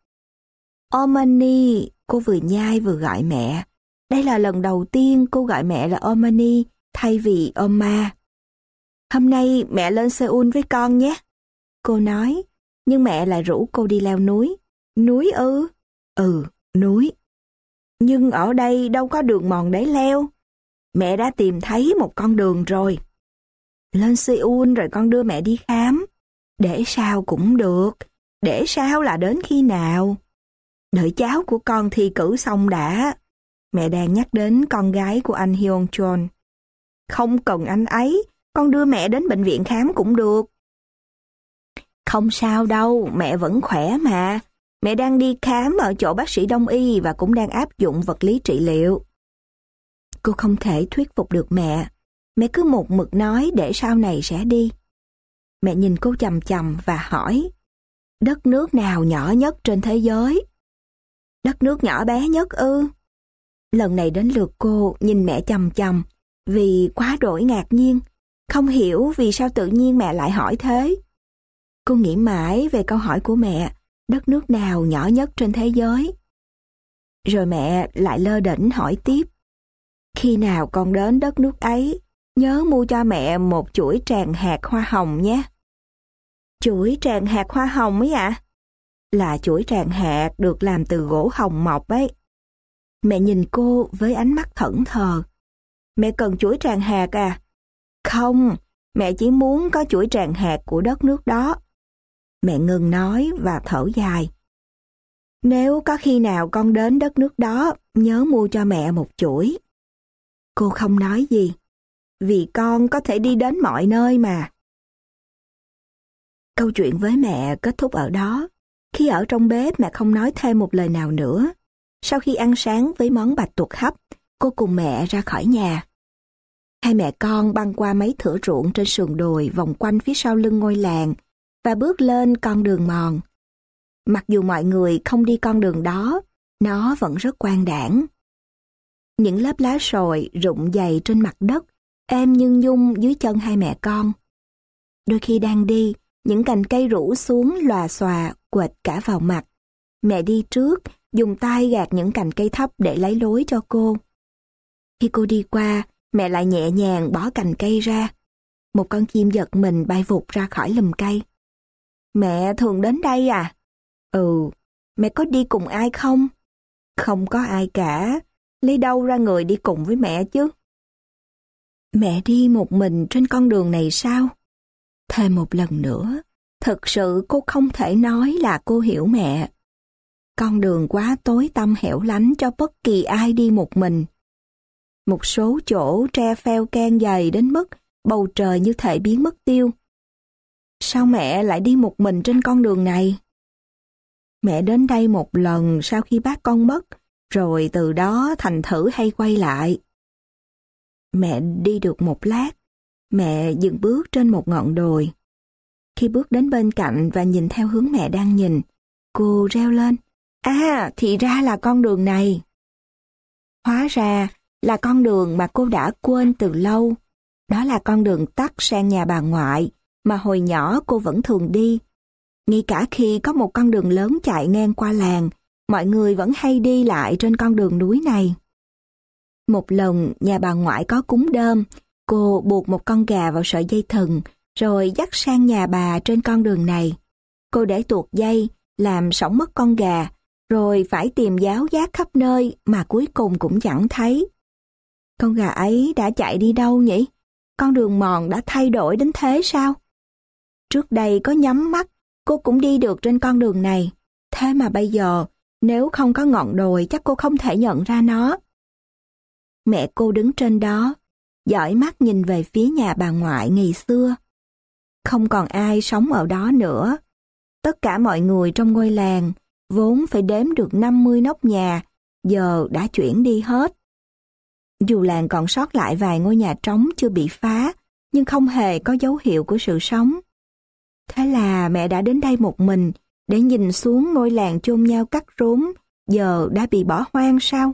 Omani, cô vừa nhai vừa gọi mẹ. Đây là lần đầu tiên cô gọi mẹ là Omani thay vì Oma. Hôm nay mẹ lên Seoul với con nhé. Cô nói, nhưng mẹ lại rủ cô đi leo núi. Núi ư? Ừ, núi. Nhưng ở đây đâu có đường mòn để leo. Mẹ đã tìm thấy một con đường rồi. Lên Seoul rồi con đưa mẹ đi khám. Để sao cũng được. Để sao là đến khi nào? Đợi cháu của con thi cử xong đã. Mẹ đang nhắc đến con gái của anh Hyun Chol. Không cần anh ấy, con đưa mẹ đến bệnh viện khám cũng được. Không sao đâu, mẹ vẫn khỏe mà. Mẹ đang đi khám ở chỗ bác sĩ đông y và cũng đang áp dụng vật lý trị liệu. Cô không thể thuyết phục được mẹ. Mẹ cứ một mực nói để sau này sẽ đi. Mẹ nhìn cô chằm chằm và hỏi, đất nước nào nhỏ nhất trên thế giới? Đất nước nhỏ bé nhất ư? Lần này đến lượt cô nhìn mẹ chằm chằm vì quá đổi ngạc nhiên, không hiểu vì sao tự nhiên mẹ lại hỏi thế. Cô nghĩ mãi về câu hỏi của mẹ, đất nước nào nhỏ nhất trên thế giới? Rồi mẹ lại lơ đễnh hỏi tiếp, khi nào con đến đất nước ấy, nhớ mua cho mẹ một chuỗi tràng hạt hoa hồng nhé. Chuỗi tràng hạt hoa hồng ấy ạ? À? Là chuỗi tràng hạt được làm từ gỗ hồng mọc ấy. Mẹ nhìn cô với ánh mắt thẫn thờ. Mẹ cần chuỗi tràng hạt à? Không, mẹ chỉ muốn có chuỗi tràng hạt của đất nước đó. Mẹ ngừng nói và thở dài. Nếu có khi nào con đến đất nước đó, nhớ mua cho mẹ một chuỗi. Cô không nói gì, vì con có thể đi đến mọi nơi mà. Câu chuyện với mẹ kết thúc ở đó. Khi ở trong bếp mẹ không nói thêm một lời nào nữa. Sau khi ăn sáng với món bạch tuộc hấp, cô cùng mẹ ra khỏi nhà. Hai mẹ con băng qua mấy thửa ruộng trên sườn đồi vòng quanh phía sau lưng ngôi làng và bước lên con đường mòn. Mặc dù mọi người không đi con đường đó, nó vẫn rất quang đãng. Những lớp lá sồi rụng dày trên mặt đất êm nhưng nhung dưới chân hai mẹ con. Đôi khi đang đi, những cành cây rủ xuống lòa xòa, quệt cả vào mặt. Mẹ đi trước, dùng tay gạt những cành cây thấp để lấy lối cho cô. Khi cô đi qua, mẹ lại nhẹ nhàng bỏ cành cây ra. Một con chim giật mình bay vụt ra khỏi lùm cây. Mẹ thường đến đây à? Ừ, mẹ có đi cùng ai không? Không có ai cả, lấy đâu ra người đi cùng với mẹ chứ? Mẹ đi một mình trên con đường này sao? Thêm một lần nữa, thực sự cô không thể nói là cô hiểu mẹ. Con đường quá tối tăm hẻo lánh cho bất kỳ ai đi một mình. Một số chỗ tre pheo can dày đến mức bầu trời như thể biến mất tiêu. Sao mẹ lại đi một mình trên con đường này? Mẹ đến đây một lần sau khi bác con mất, rồi từ đó thành thử hay quay lại. Mẹ đi được một lát, mẹ dừng bước trên một ngọn đồi. Khi bước đến bên cạnh và nhìn theo hướng mẹ đang nhìn, cô reo lên, à, thì ra là con đường này. Hóa ra là con đường mà cô đã quên từ lâu. Đó là con đường tắt sang nhà bà ngoại mà hồi nhỏ cô vẫn thường đi. Ngay cả khi có một con đường lớn chạy ngang qua làng, mọi người vẫn hay đi lại trên con đường núi này. Một lần nhà bà ngoại có cúng đơm, cô buộc một con gà vào sợi dây thừng, rồi dắt sang nhà bà trên con đường này. Cô để tuột dây, làm sõng mất con gà, rồi phải tìm giáo giác khắp nơi mà cuối cùng cũng chẳng thấy. Con gà ấy đã chạy đi đâu nhỉ? Con đường mòn đã thay đổi đến thế sao? Trước đây có nhắm mắt, cô cũng đi được trên con đường này. Thế mà bây giờ, nếu không có ngọn đồi chắc cô không thể nhận ra nó. Mẹ cô đứng trên đó, dõi mắt nhìn về phía nhà bà ngoại ngày xưa. Không còn ai sống ở đó nữa. Tất cả mọi người trong ngôi làng, vốn phải đếm được năm mươi nóc nhà, giờ đã chuyển đi hết. Dù làng còn sót lại vài ngôi nhà trống chưa bị phá, nhưng không hề có dấu hiệu của sự sống. Thế là mẹ đã đến đây một mình để nhìn xuống ngôi làng chôn nhau cắt rốn, giờ đã bị bỏ hoang sao?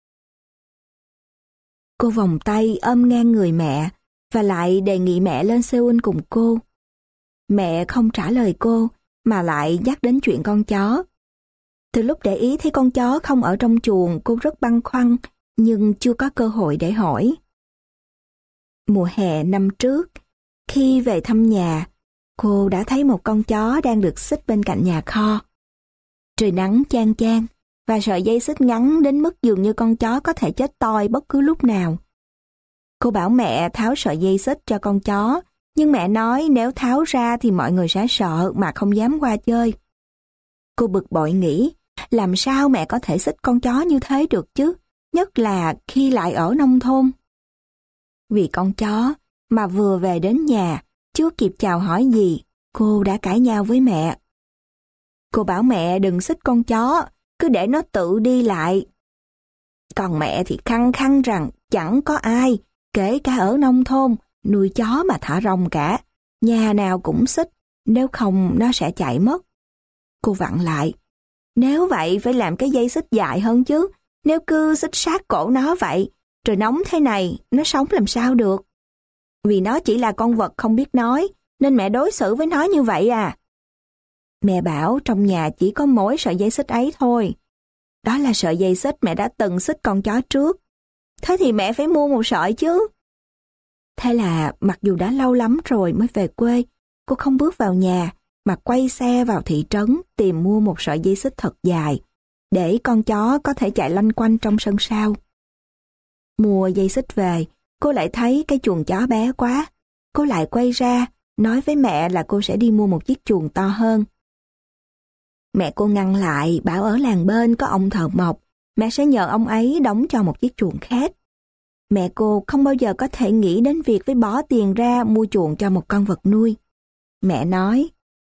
Cô vòng tay ôm ngang người mẹ và lại đề nghị mẹ lên Seoul cùng cô. Mẹ không trả lời cô mà lại nhắc đến chuyện con chó. Từ lúc để ý thấy con chó không ở trong chuồng, cô rất băn khoăn nhưng chưa có cơ hội để hỏi. Mùa hè năm trước, khi về thăm nhà, cô đã thấy một con chó đang được xích bên cạnh nhà kho. Trời nắng chang chang và sợi dây xích ngắn đến mức dường như con chó có thể chết toi bất cứ lúc nào. Cô bảo mẹ tháo sợi dây xích cho con chó, nhưng mẹ nói nếu tháo ra thì mọi người sẽ sợ mà không dám qua chơi. Cô bực bội nghĩ, làm sao mẹ có thể xích con chó như thế được chứ, nhất là khi lại ở nông thôn. Vì con chó mà vừa về đến nhà, chưa kịp chào hỏi gì, cô đã cãi nhau với mẹ. Cô bảo mẹ đừng xích con chó, cứ để nó tự đi lại. Còn mẹ thì khăng khăng rằng chẳng có ai, kể cả ở nông thôn, nuôi chó mà thả rông cả. Nhà nào cũng xích, nếu không nó sẽ chạy mất. Cô vặn lại, nếu vậy phải làm cái dây xích dài hơn chứ, nếu cứ xích sát cổ nó vậy, trời nóng thế này, nó sống làm sao được. Vì nó chỉ là con vật không biết nói, nên mẹ đối xử với nó như vậy à. Mẹ bảo trong nhà chỉ có mỗi sợi dây xích ấy thôi. Đó là sợi dây xích mẹ đã từng xích con chó trước. Thế thì mẹ phải mua một sợi chứ. Thế là mặc dù đã lâu lắm rồi mới về quê, cô không bước vào nhà mà quay xe vào thị trấn tìm mua một sợi dây xích thật dài để con chó có thể chạy lanh quanh trong sân sau. Mua dây xích về, cô lại thấy cái chuồng chó bé quá. Cô lại quay ra, nói với mẹ là cô sẽ đi mua một chiếc chuồng to hơn. Mẹ cô ngăn lại, bảo ở làng bên có ông thợ mộc, mẹ sẽ nhờ ông ấy đóng cho một chiếc chuồng khác. Mẹ cô không bao giờ có thể nghĩ đến việc phải bỏ tiền ra mua chuồng cho một con vật nuôi. Mẹ nói,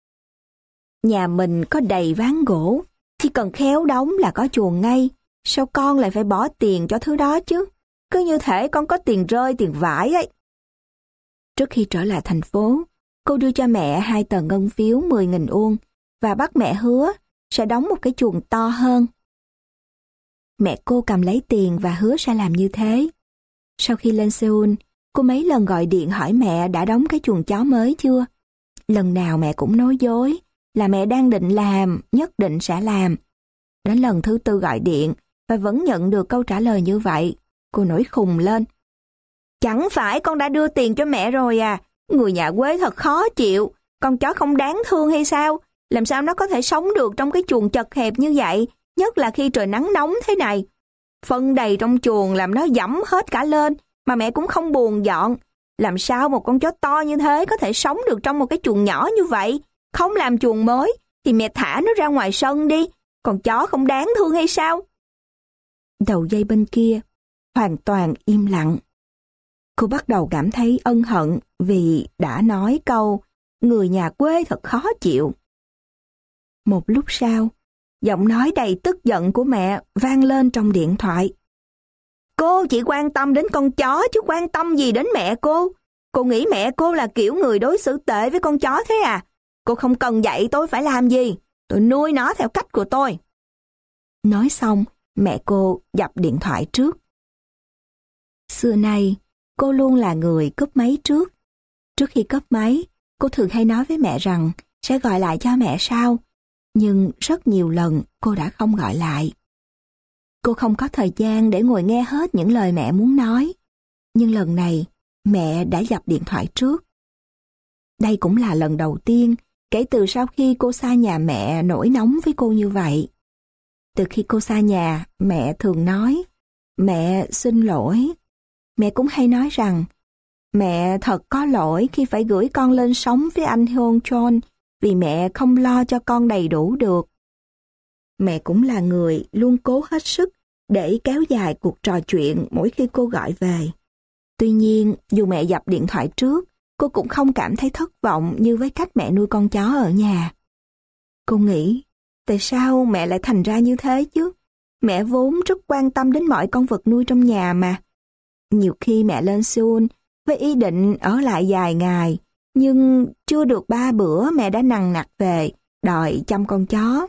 nhà mình có đầy ván gỗ, chỉ cần khéo đóng là có chuồng ngay, sao con lại phải bỏ tiền cho thứ đó chứ? Cứ như thể con có tiền rơi tiền vãi ấy. Trước khi trở lại thành phố, cô đưa cho mẹ hai tờ ngân phiếu mười nghìn won và bắt mẹ hứa sẽ đóng một cái chuồng to hơn. Mẹ cô cầm lấy tiền và hứa sẽ làm như thế. Sau khi lên Seoul, Cô mấy lần gọi điện hỏi mẹ đã đóng cái chuồng chó mới chưa. Lần nào mẹ cũng nói dối là mẹ đang định làm, nhất định sẽ làm. Đến lần thứ tư gọi điện và vẫn nhận được câu trả lời như vậy, cô nổi khùng lên. Chẳng phải con đã đưa tiền cho mẹ rồi à? Người nhà quê thật khó chịu. Con chó không đáng thương hay sao? Làm sao nó có thể sống được trong cái chuồng chật hẹp như vậy, nhất là khi trời nắng nóng thế này. Phân đầy trong chuồng làm nó dẫm hết cả lên, mà mẹ cũng không buồn dọn. Làm sao một con chó to như thế có thể sống được trong một cái chuồng nhỏ như vậy? Không làm chuồng mới thì mẹ thả nó ra ngoài sân đi. Con chó không đáng thương hay sao? Đầu dây bên kia hoàn toàn im lặng. Cô bắt đầu cảm thấy ân hận vì đã nói câu người nhà quê thật khó chịu. Một lúc sau, giọng nói đầy tức giận của mẹ vang lên trong điện thoại. Cô chỉ quan tâm đến con chó chứ quan tâm gì đến mẹ cô? Cô nghĩ mẹ cô là kiểu người đối xử tệ với con chó thế à? Cô không cần dạy tôi phải làm gì. Tôi nuôi nó theo cách của tôi. Nói xong, mẹ cô dập điện thoại trước. Xưa nay, cô luôn là người cúp máy trước. Trước khi cúp máy, cô thường hay nói với mẹ rằng sẽ gọi lại cho mẹ sau. Nhưng rất nhiều lần cô đã không gọi lại. Cô không có thời gian để ngồi nghe hết những lời mẹ muốn nói. Nhưng lần này, mẹ đã dập điện thoại trước. Đây cũng là lần đầu tiên kể từ sau khi cô xa nhà mẹ nổi nóng với cô như vậy. Từ khi cô xa nhà, mẹ thường nói, mẹ xin lỗi. Mẹ cũng hay nói rằng, mẹ thật có lỗi khi phải gửi con lên sống với anh Hyun Chol vì mẹ không lo cho con đầy đủ được. Mẹ cũng là người luôn cố hết sức để kéo dài cuộc trò chuyện mỗi khi cô gọi về. Tuy nhiên, dù mẹ dập điện thoại trước, cô cũng không cảm thấy thất vọng như với cách mẹ nuôi con chó ở nhà. Cô nghĩ, tại sao mẹ lại thành ra như thế chứ? Mẹ vốn rất quan tâm đến mọi con vật nuôi trong nhà mà. Nhiều khi mẹ lên Seoul với ý định ở lại dài ngày, nhưng chưa được ba bữa mẹ đã nằng nặc về, đòi chăm con chó.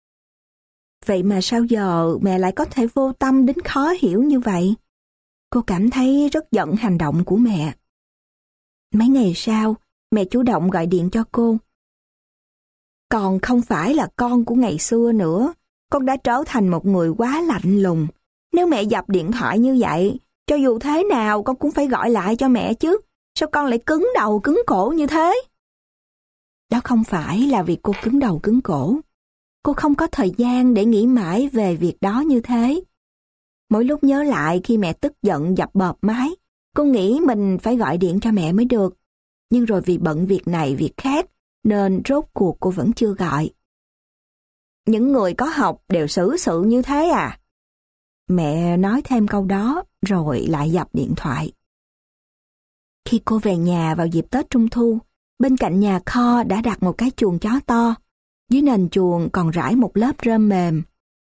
Vậy mà sao giờ mẹ lại có thể vô tâm đến khó hiểu như vậy? Cô cảm thấy rất giận hành động của mẹ. Mấy ngày sau, mẹ chủ động gọi điện cho cô. Con không phải là con của ngày xưa nữa, con đã trở thành một người quá lạnh lùng. Nếu mẹ dập điện thoại như vậy, cho dù thế nào con cũng phải gọi lại cho mẹ chứ. Sao con lại cứng đầu cứng cổ như thế? Đó không phải là vì cô cứng đầu cứng cổ. Cô không có thời gian để nghĩ mãi về việc đó như thế. Mỗi lúc nhớ lại khi mẹ tức giận dập bợp máy, cô nghĩ mình phải gọi điện cho mẹ mới được. Nhưng rồi vì bận việc này việc khác, nên rốt cuộc cô vẫn chưa gọi. Những người có học đều xử sự như thế à? Mẹ nói thêm câu đó rồi lại dập điện thoại. Khi cô về nhà vào dịp Tết Trung Thu, bên cạnh nhà kho đã đặt một cái chuồng chó to. Dưới nền chuồng còn rải một lớp rơm mềm.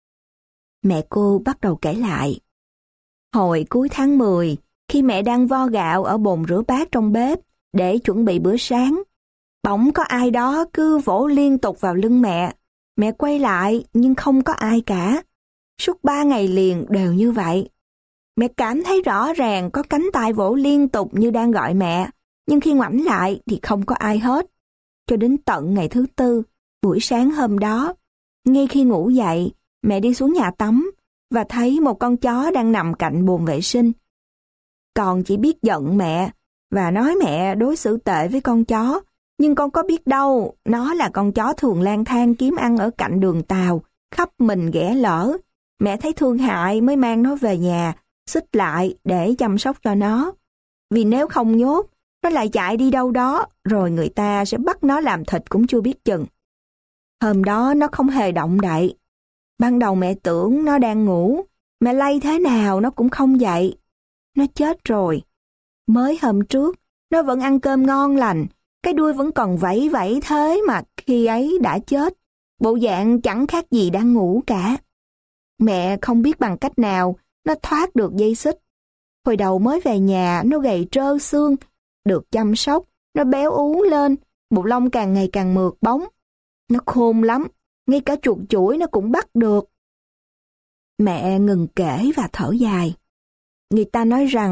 Mẹ cô bắt đầu kể lại. Hồi cuối tháng mười, khi mẹ đang vo gạo ở bồn rửa bát trong bếp để chuẩn bị bữa sáng, bỗng có ai đó cứ vỗ liên tục vào lưng mẹ. Mẹ quay lại nhưng không có ai cả. Suốt ba ngày liền đều như vậy. Mẹ cảm thấy rõ ràng có cánh tay vỗ liên tục như đang gọi mẹ, nhưng khi ngoảnh lại thì không có ai hết. Cho đến tận ngày thứ tư, buổi sáng hôm đó, ngay khi ngủ dậy, mẹ đi xuống nhà tắm và thấy một con chó đang nằm cạnh bồn vệ sinh. Con chỉ biết giận mẹ và nói mẹ đối xử tệ với con chó, nhưng con có biết đâu, nó là con chó thường lang thang kiếm ăn ở cạnh đường tàu, khắp mình ghẻ lở. Mẹ thấy thương hại mới mang nó về nhà, xích lại để chăm sóc cho nó. Vì nếu không nhốt, nó lại chạy đi đâu đó, rồi người ta sẽ bắt nó làm thịt cũng chưa biết chừng. Hôm đó nó không hề động đậy. Ban đầu mẹ tưởng nó đang ngủ, mẹ lay thế nào nó cũng không dậy. Nó chết rồi. Mới hôm trước, nó vẫn ăn cơm ngon lành, cái đuôi vẫn còn vẫy vẫy thế mà khi ấy đã chết. Bộ dạng chẳng khác gì đang ngủ cả. Mẹ không biết bằng cách nào nó thoát được dây xích. Hồi đầu mới về nhà nó gầy trơ xương, được chăm sóc, nó béo ú lên, bộ lông càng ngày càng mượt bóng. Nó khôn lắm, ngay cả chuột chuỗi nó cũng bắt được. Mẹ ngừng kể và thở dài. Người ta nói rằng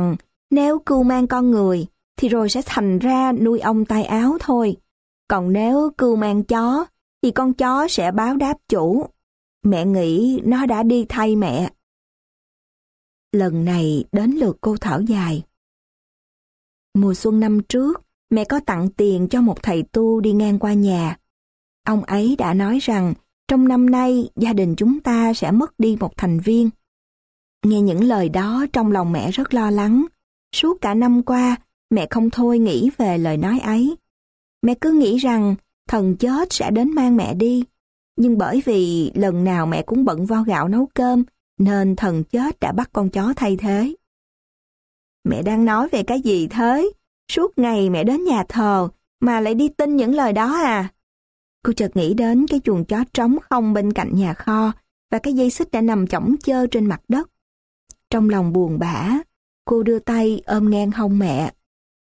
Nếu cưu mang con người, thì rồi sẽ thành ra nuôi ong tay áo thôi. Còn nếu cưu mang chó, thì con chó sẽ báo đáp chủ. Mẹ nghĩ nó đã đi thay mẹ. Lần này đến lượt cô thở dài. Mùa xuân năm trước, mẹ có tặng tiền cho một thầy tu đi ngang qua nhà. Ông ấy đã nói rằng trong năm nay gia đình chúng ta sẽ mất đi một thành viên. Nghe những lời đó trong lòng mẹ rất lo lắng. Suốt cả năm qua, mẹ không thôi nghĩ về lời nói ấy. Mẹ cứ nghĩ rằng thần chết sẽ đến mang mẹ đi. Nhưng bởi vì lần nào mẹ cũng bận vo gạo nấu cơm, nên thần chết đã bắt con chó thay thế. Mẹ đang nói về cái gì thế? Suốt ngày mẹ đến nhà thờ, mà lại đi tin những lời đó à? Cô chợt nghĩ đến cái chuồng chó trống không bên cạnh nhà kho và cái dây xích đã nằm chõng chơ trên mặt đất. Trong lòng buồn bã, cô đưa tay ôm ngang hông mẹ.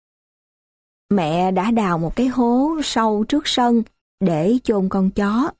Mẹ đã đào một cái hố sâu trước sân để chôn con chó.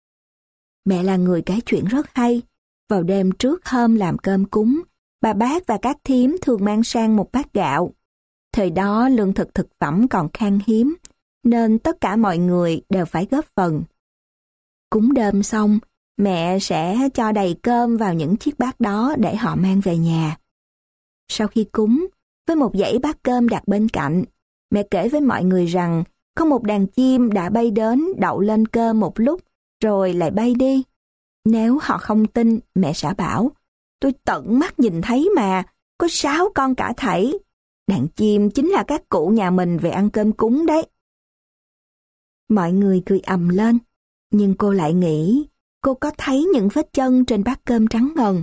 Mẹ là người kể chuyện rất hay. Vào đêm trước hôm làm cơm cúng, bà bác và các thím thường mang sang một bát gạo. Thời đó lương thực thực phẩm còn khan hiếm, nên tất cả mọi người đều phải góp phần. Cúng đêm xong, mẹ sẽ cho đầy cơm vào những chiếc bát đó để họ mang về nhà. Sau khi cúng, với một dãy bát cơm đặt bên cạnh, mẹ kể với mọi người rằng có một đàn chim đã bay đến đậu lên cơm một lúc rồi lại bay đi. Nếu họ không tin, mẹ sẽ bảo, tôi tận mắt nhìn thấy mà, có sáu con cả thảy. Đàn chim chính là các cụ nhà mình về ăn cơm cúng đấy. Mọi người cười ầm lên, nhưng cô lại nghĩ cô có thấy những vết chân trên bát cơm trắng ngần.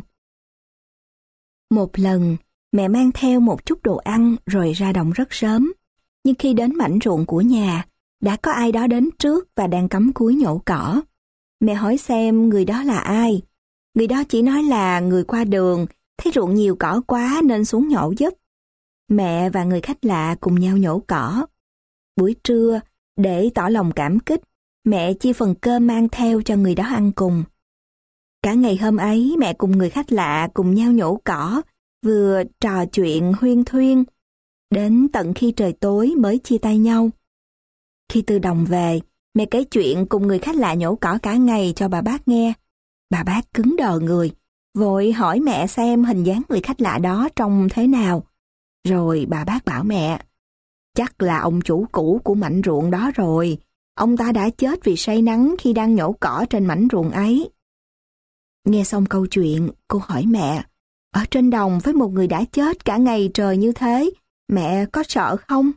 Một lần, mẹ mang theo một chút đồ ăn rồi ra đồng rất sớm. Nhưng khi đến mảnh ruộng của nhà, đã có ai đó đến trước và đang cắm cúi nhổ cỏ. Mẹ hỏi xem người đó là ai. Người đó chỉ nói là người qua đường, thấy ruộng nhiều cỏ quá nên xuống nhổ giúp. Mẹ và người khách lạ cùng nhau nhổ cỏ. Buổi trưa, để tỏ lòng cảm kích, mẹ chia phần cơm mang theo cho người đó ăn cùng. Cả ngày hôm ấy, mẹ cùng người khách lạ cùng nhau nhổ cỏ, vừa trò chuyện huyên thuyên, đến tận khi trời tối mới chia tay nhau. Khi từ đồng về, mẹ kể chuyện cùng người khách lạ nhổ cỏ cả ngày cho bà bác nghe. Bà bác cứng đờ người, vội hỏi mẹ xem hình dáng người khách lạ đó trông thế nào. Rồi bà bác bảo mẹ, chắc là ông chủ cũ của mảnh ruộng đó rồi. Ông ta đã chết vì say nắng khi đang nhổ cỏ trên mảnh ruộng ấy. Nghe xong câu chuyện, cô hỏi mẹ, ở trên đồng với một người đã chết cả ngày trời như thế, mẹ có sợ không?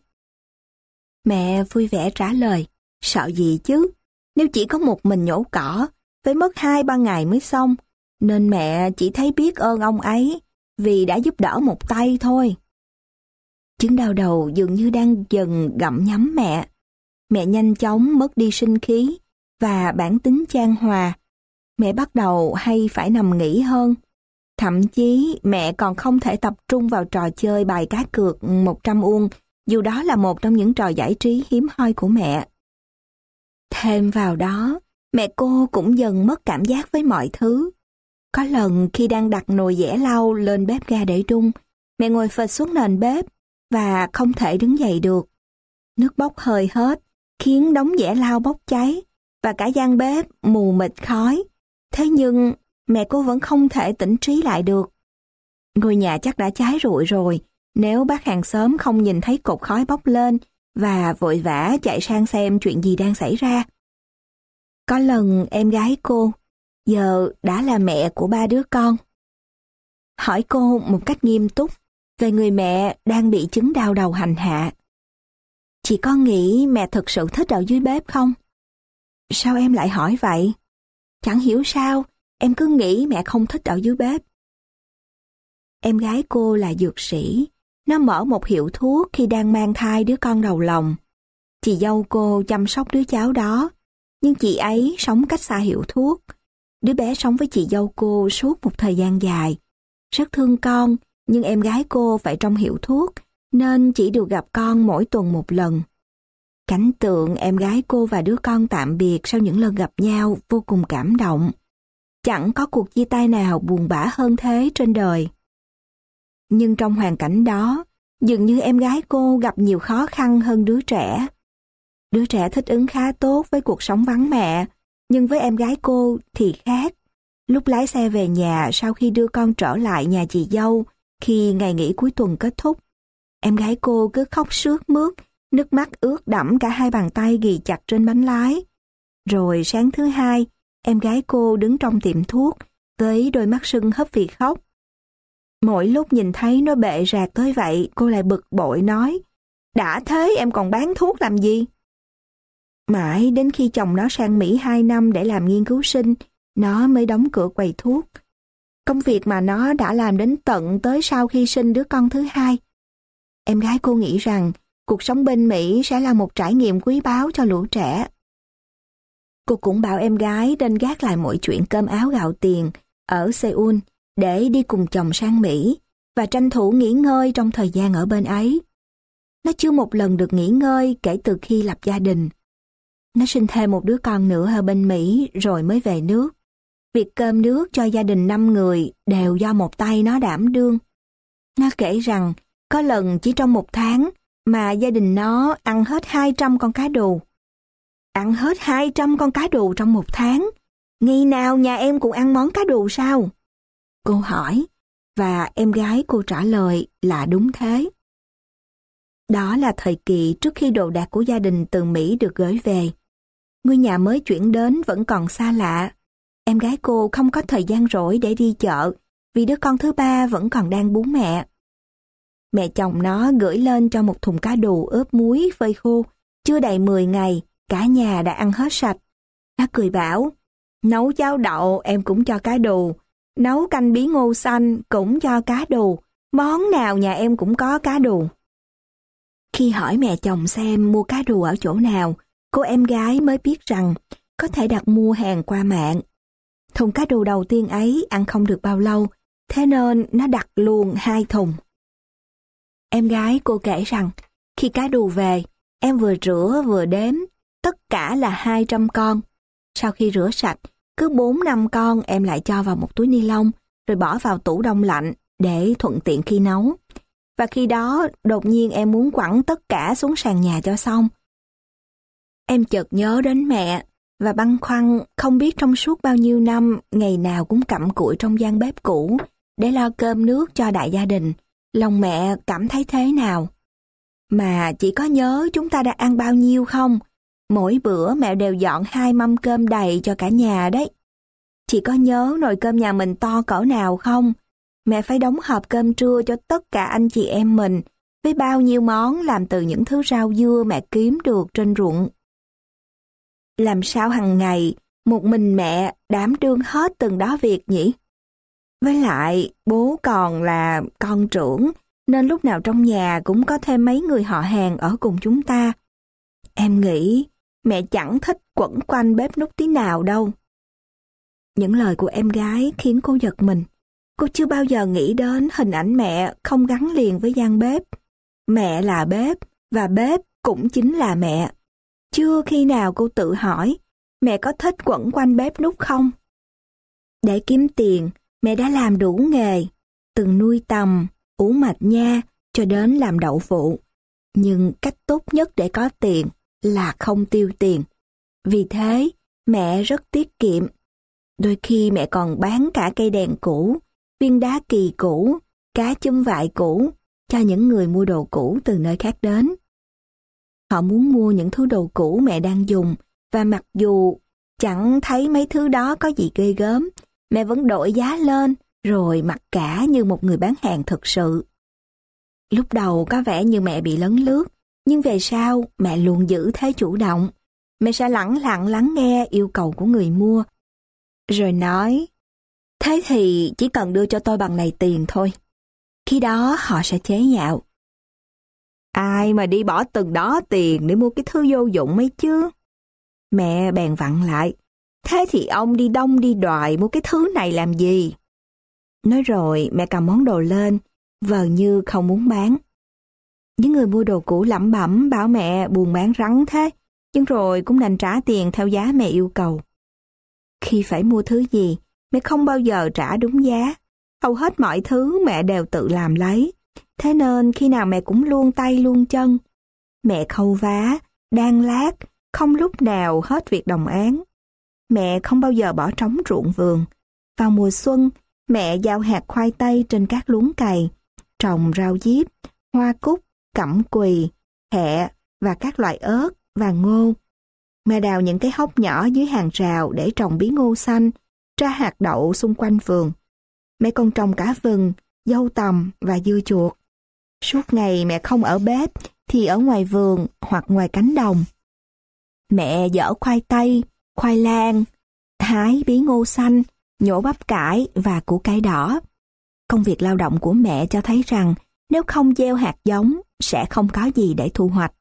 Mẹ vui vẻ trả lời, sợ gì chứ? Nếu chỉ có một mình nhổ cỏ, phải mất hai ba ngày mới xong, nên mẹ chỉ thấy biết ơn ông ấy vì đã giúp đỡ một tay thôi. Chứng đau đầu dường như đang dần gặm nhấm mẹ. Mẹ nhanh chóng mất đi sinh khí và bản tính chan hòa. Mẹ bắt đầu hay phải nằm nghỉ hơn. Thậm chí mẹ còn không thể tập trung vào trò chơi bài cá cược một trăm won, dù đó là một trong những trò giải trí hiếm hoi của mẹ. Thêm vào đó, mẹ cô cũng dần mất cảm giác với mọi thứ. Có lần khi đang đặt nồi dẻ lau lên bếp ga để đun, mẹ ngồi phịch xuống nền bếp và không thể đứng dậy được. Nước bốc hơi hết, khiến đống dẻ lau bốc cháy và cả gian bếp mù mịt khói. Thế nhưng mẹ cô vẫn không thể tỉnh trí lại được. Ngôi nhà chắc đã cháy rụi rồi, nếu bác hàng xóm không nhìn thấy cột khói bốc lên và vội vã chạy sang xem chuyện gì đang xảy ra. Có lần em gái cô, giờ đã là mẹ của ba đứa con, hỏi cô một cách nghiêm túc về người mẹ đang bị chứng đau đầu hành hạ. Chị có nghĩ mẹ thực sự thích ở dưới bếp không? Sao em lại hỏi vậy? Chẳng hiểu sao, em cứ nghĩ mẹ không thích ở dưới bếp. Em gái cô là dược sĩ, nó mở một hiệu thuốc khi đang mang thai đứa con đầu lòng. Chị dâu cô chăm sóc đứa cháu đó, nhưng chị ấy sống cách xa hiệu thuốc. Đứa bé sống với chị dâu cô suốt một thời gian dài. Rất thương con, nhưng em gái cô phải trong hiệu thuốc, nên chỉ được gặp con mỗi tuần một lần. Cảnh tượng em gái cô và đứa con tạm biệt sau những lần gặp nhau vô cùng cảm động. Chẳng có cuộc chia tay nào buồn bã hơn thế trên đời. Nhưng trong hoàn cảnh đó, Dường như em gái cô gặp nhiều khó khăn hơn đứa trẻ. Đứa trẻ thích ứng khá tốt với cuộc sống vắng mẹ, nhưng với em gái cô thì khác. Lúc lái xe về nhà sau khi đưa con trở lại nhà chị dâu, khi ngày nghỉ cuối tuần kết thúc, em gái cô cứ khóc sướt mướt, nước mắt ướt đẫm cả hai bàn tay ghì chặt trên bánh lái. Rồi sáng thứ hai, em gái cô đứng trong tiệm thuốc với đôi mắt sưng húp vì khóc. Mỗi lúc nhìn thấy nó bệ rạc tới vậy, cô lại bực bội nói, đã thế em còn bán thuốc làm gì? Mãi đến khi chồng nó sang Mỹ hai năm để làm nghiên cứu sinh, nó mới đóng cửa quầy thuốc. Công việc mà nó đã làm đến tận tới sau khi sinh đứa con thứ hai. Em gái cô nghĩ rằng cuộc sống bên Mỹ sẽ là một trải nghiệm quý báu cho lũ trẻ. Cô cũng bảo em gái nên gác lại mọi chuyện cơm áo gạo tiền ở Seoul để đi cùng chồng sang Mỹ và tranh thủ nghỉ ngơi trong thời gian ở bên ấy. Nó chưa một lần được nghỉ ngơi kể từ khi lập gia đình. Nó sinh thêm một đứa con nữa ở bên Mỹ rồi mới về nước. Việc cơm nước cho gia đình năm người đều do một tay nó đảm đương. Nó kể rằng có lần chỉ trong một tháng mà gia đình nó ăn hết hai trăm con cá đù. Ăn hết hai trăm con cá đù trong một tháng. Ngày nào nhà em cũng ăn món cá đù sao? Cô hỏi, và em gái cô trả lời là đúng thế. Đó là thời kỳ trước khi đồ đạc của gia đình từ Mỹ được gửi về. Ngôi nhà mới chuyển đến vẫn còn xa lạ. Em gái cô không có thời gian rỗi để đi chợ vì đứa con thứ ba vẫn còn đang bú mẹ. Mẹ chồng nó gửi lên cho một thùng cá đù ướp muối phơi khô. Chưa đầy mười ngày, cả nhà đã ăn hết sạch. Nó cười bảo, nấu cháo đậu em cũng cho cá đù, nấu canh bí ngô xanh cũng cho cá đù, món nào nhà em cũng có cá đù. Khi hỏi mẹ chồng xem mua cá đù ở chỗ nào, cô em gái mới biết rằng có thể đặt mua hàng qua mạng. Thùng cá đù đầu tiên ấy ăn không được bao lâu, thế nên nó đặt luôn hai thùng. Em gái cô kể rằng, khi cá đù về, em vừa rửa vừa đếm, tất cả là hai trăm con. Sau khi rửa sạch, cứ bốn năm con em lại cho vào một túi ni lông, rồi bỏ vào tủ đông lạnh để thuận tiện khi nấu. Và khi đó, đột nhiên em muốn quẳng tất cả xuống sàn nhà cho xong. Em chợt nhớ đến mẹ, và băn khoăn không biết trong suốt bao nhiêu năm, ngày nào cũng cặm cụi trong gian bếp cũ, để lo cơm nước cho đại gia đình. Lòng mẹ cảm thấy thế nào? Mà chỉ có nhớ chúng ta đã ăn bao nhiêu không? Mỗi bữa mẹ đều dọn hai mâm cơm đầy cho cả nhà đấy. Chỉ có nhớ nồi cơm nhà mình to cỡ nào không? Mẹ phải đóng hộp cơm trưa cho tất cả anh chị em mình, với bao nhiêu món làm từ những thứ rau dưa mẹ kiếm được trên ruộng. Làm sao hàng ngày, một mình mẹ đảm đương hết từng đó việc nhỉ? Với lại, bố còn là con trưởng, nên lúc nào trong nhà cũng có thêm mấy người họ hàng ở cùng chúng ta. Em nghĩ mẹ chẳng thích quẩn quanh bếp núc tí nào đâu. Những lời của em gái khiến cô giật mình. Cô chưa bao giờ nghĩ đến hình ảnh mẹ không gắn liền với gian bếp. Mẹ là bếp, và bếp cũng chính là mẹ. Chưa khi nào cô tự hỏi, mẹ có thích quẩn quanh bếp núc không? Để kiếm tiền, mẹ đã làm đủ nghề, từ nuôi tầm, ủ mạch nha, cho đến làm đậu phụ. Nhưng cách tốt nhất để có tiền là không tiêu tiền. Vì thế, mẹ rất tiết kiệm. Đôi khi mẹ còn bán cả cây đèn cũ, viên đá kỳ cũ, cá chum vại cũ cho những người mua đồ cũ từ nơi khác đến. Họ muốn mua những thứ đồ cũ mẹ đang dùng, và mặc dù chẳng thấy mấy thứ đó có gì ghê gớm, mẹ vẫn đội giá lên rồi mặc cả như một người bán hàng thực sự. Lúc đầu có vẻ như mẹ bị lấn lướt, nhưng về sau mẹ luôn giữ thế chủ động. Mẹ sẽ lẳng lặng lắng nghe yêu cầu của người mua, rồi nói, thế thì chỉ cần đưa cho tôi bằng này tiền thôi. Khi đó họ sẽ chế nhạo. Ai mà đi bỏ từng đó tiền để mua cái thứ vô dụng ấy chứ? Mẹ bèn vặn lại, thế thì ông đi đông đi đoài mua cái thứ này làm gì? Nói rồi mẹ cầm món đồ lên, vờ như không muốn bán. Những người mua đồ cũ lẩm bẩm bảo mẹ buôn bán rắn thế, nhưng rồi cũng đành trả tiền theo giá mẹ yêu cầu. Khi phải mua thứ gì, mẹ không bao giờ trả đúng giá. Hầu hết mọi thứ mẹ đều tự làm lấy, thế nên khi nào mẹ cũng luông tay luông chân. Mẹ khâu vá, đan lát, không lúc nào hết việc đồng áng. Mẹ không bao giờ bỏ trống ruộng vườn. Vào mùa xuân, mẹ gieo hạt khoai tây trên các luống cày, trồng rau diếp, hoa cúc, cẩm quỳ, hẹ và các loại ớt và ngô. Mẹ đào những cái hốc nhỏ dưới hàng rào để trồng bí ngô xanh, tra hạt đậu xung quanh vườn. Mẹ còn trồng cả vừng, dâu tằm và dưa chuột. Suốt ngày mẹ không ở bếp thì ở ngoài vườn hoặc ngoài cánh đồng. Mẹ dỡ khoai tây, khoai lang, hái bí ngô xanh, nhổ bắp cải và củ cải đỏ. Công việc lao động của mẹ cho thấy rằng nếu không gieo hạt giống sẽ không có gì để thu hoạch.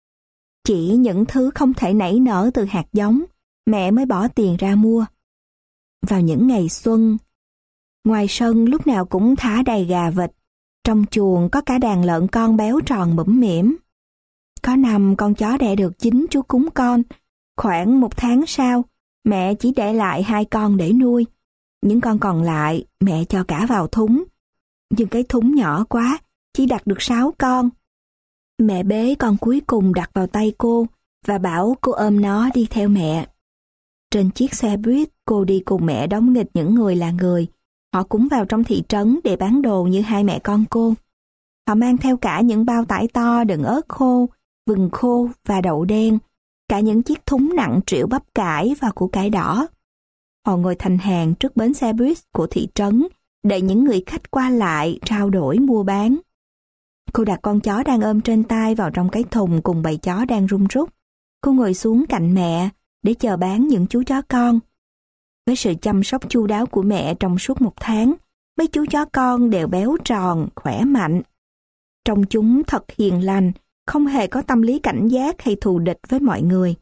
Chỉ những thứ không thể nảy nở từ hạt giống, mẹ mới bỏ tiền ra mua. Vào những ngày xuân, ngoài sân lúc nào cũng thả đầy gà vịt, trong chuồng có cả đàn lợn con béo tròn mõm mĩm. Có năm con chó đẻ được chín chú cún con, khoảng một tháng sau, mẹ chỉ để lại hai con để nuôi. Những con còn lại mẹ cho cả vào thúng. Nhưng cái thúng nhỏ quá, chỉ đặt được sáu con. Mẹ bế con cuối cùng đặt vào tay cô và bảo cô ôm nó đi theo mẹ. Trên chiếc xe buýt, cô đi cùng mẹ đóng nghịch những người là người. Họ cũng vào trong thị trấn để bán đồ như hai mẹ con cô. Họ mang theo cả những bao tải to đựng ớt khô, vừng khô và đậu đen, cả những chiếc thúng nặng trĩu bắp cải và củ cải đỏ. Họ ngồi thành hàng trước bến xe buýt của thị trấn để những người khách qua lại trao đổi mua bán. Cô đặt con chó đang ôm trên tay vào trong cái thùng cùng bầy chó đang rung rúc. Cô ngồi xuống cạnh mẹ để chờ bán những chú chó con. Với sự chăm sóc chu đáo của mẹ trong suốt một tháng, mấy chú chó con đều béo tròn, khỏe mạnh. Trông chúng thật hiền lành, không hề có tâm lý cảnh giác hay thù địch với mọi người.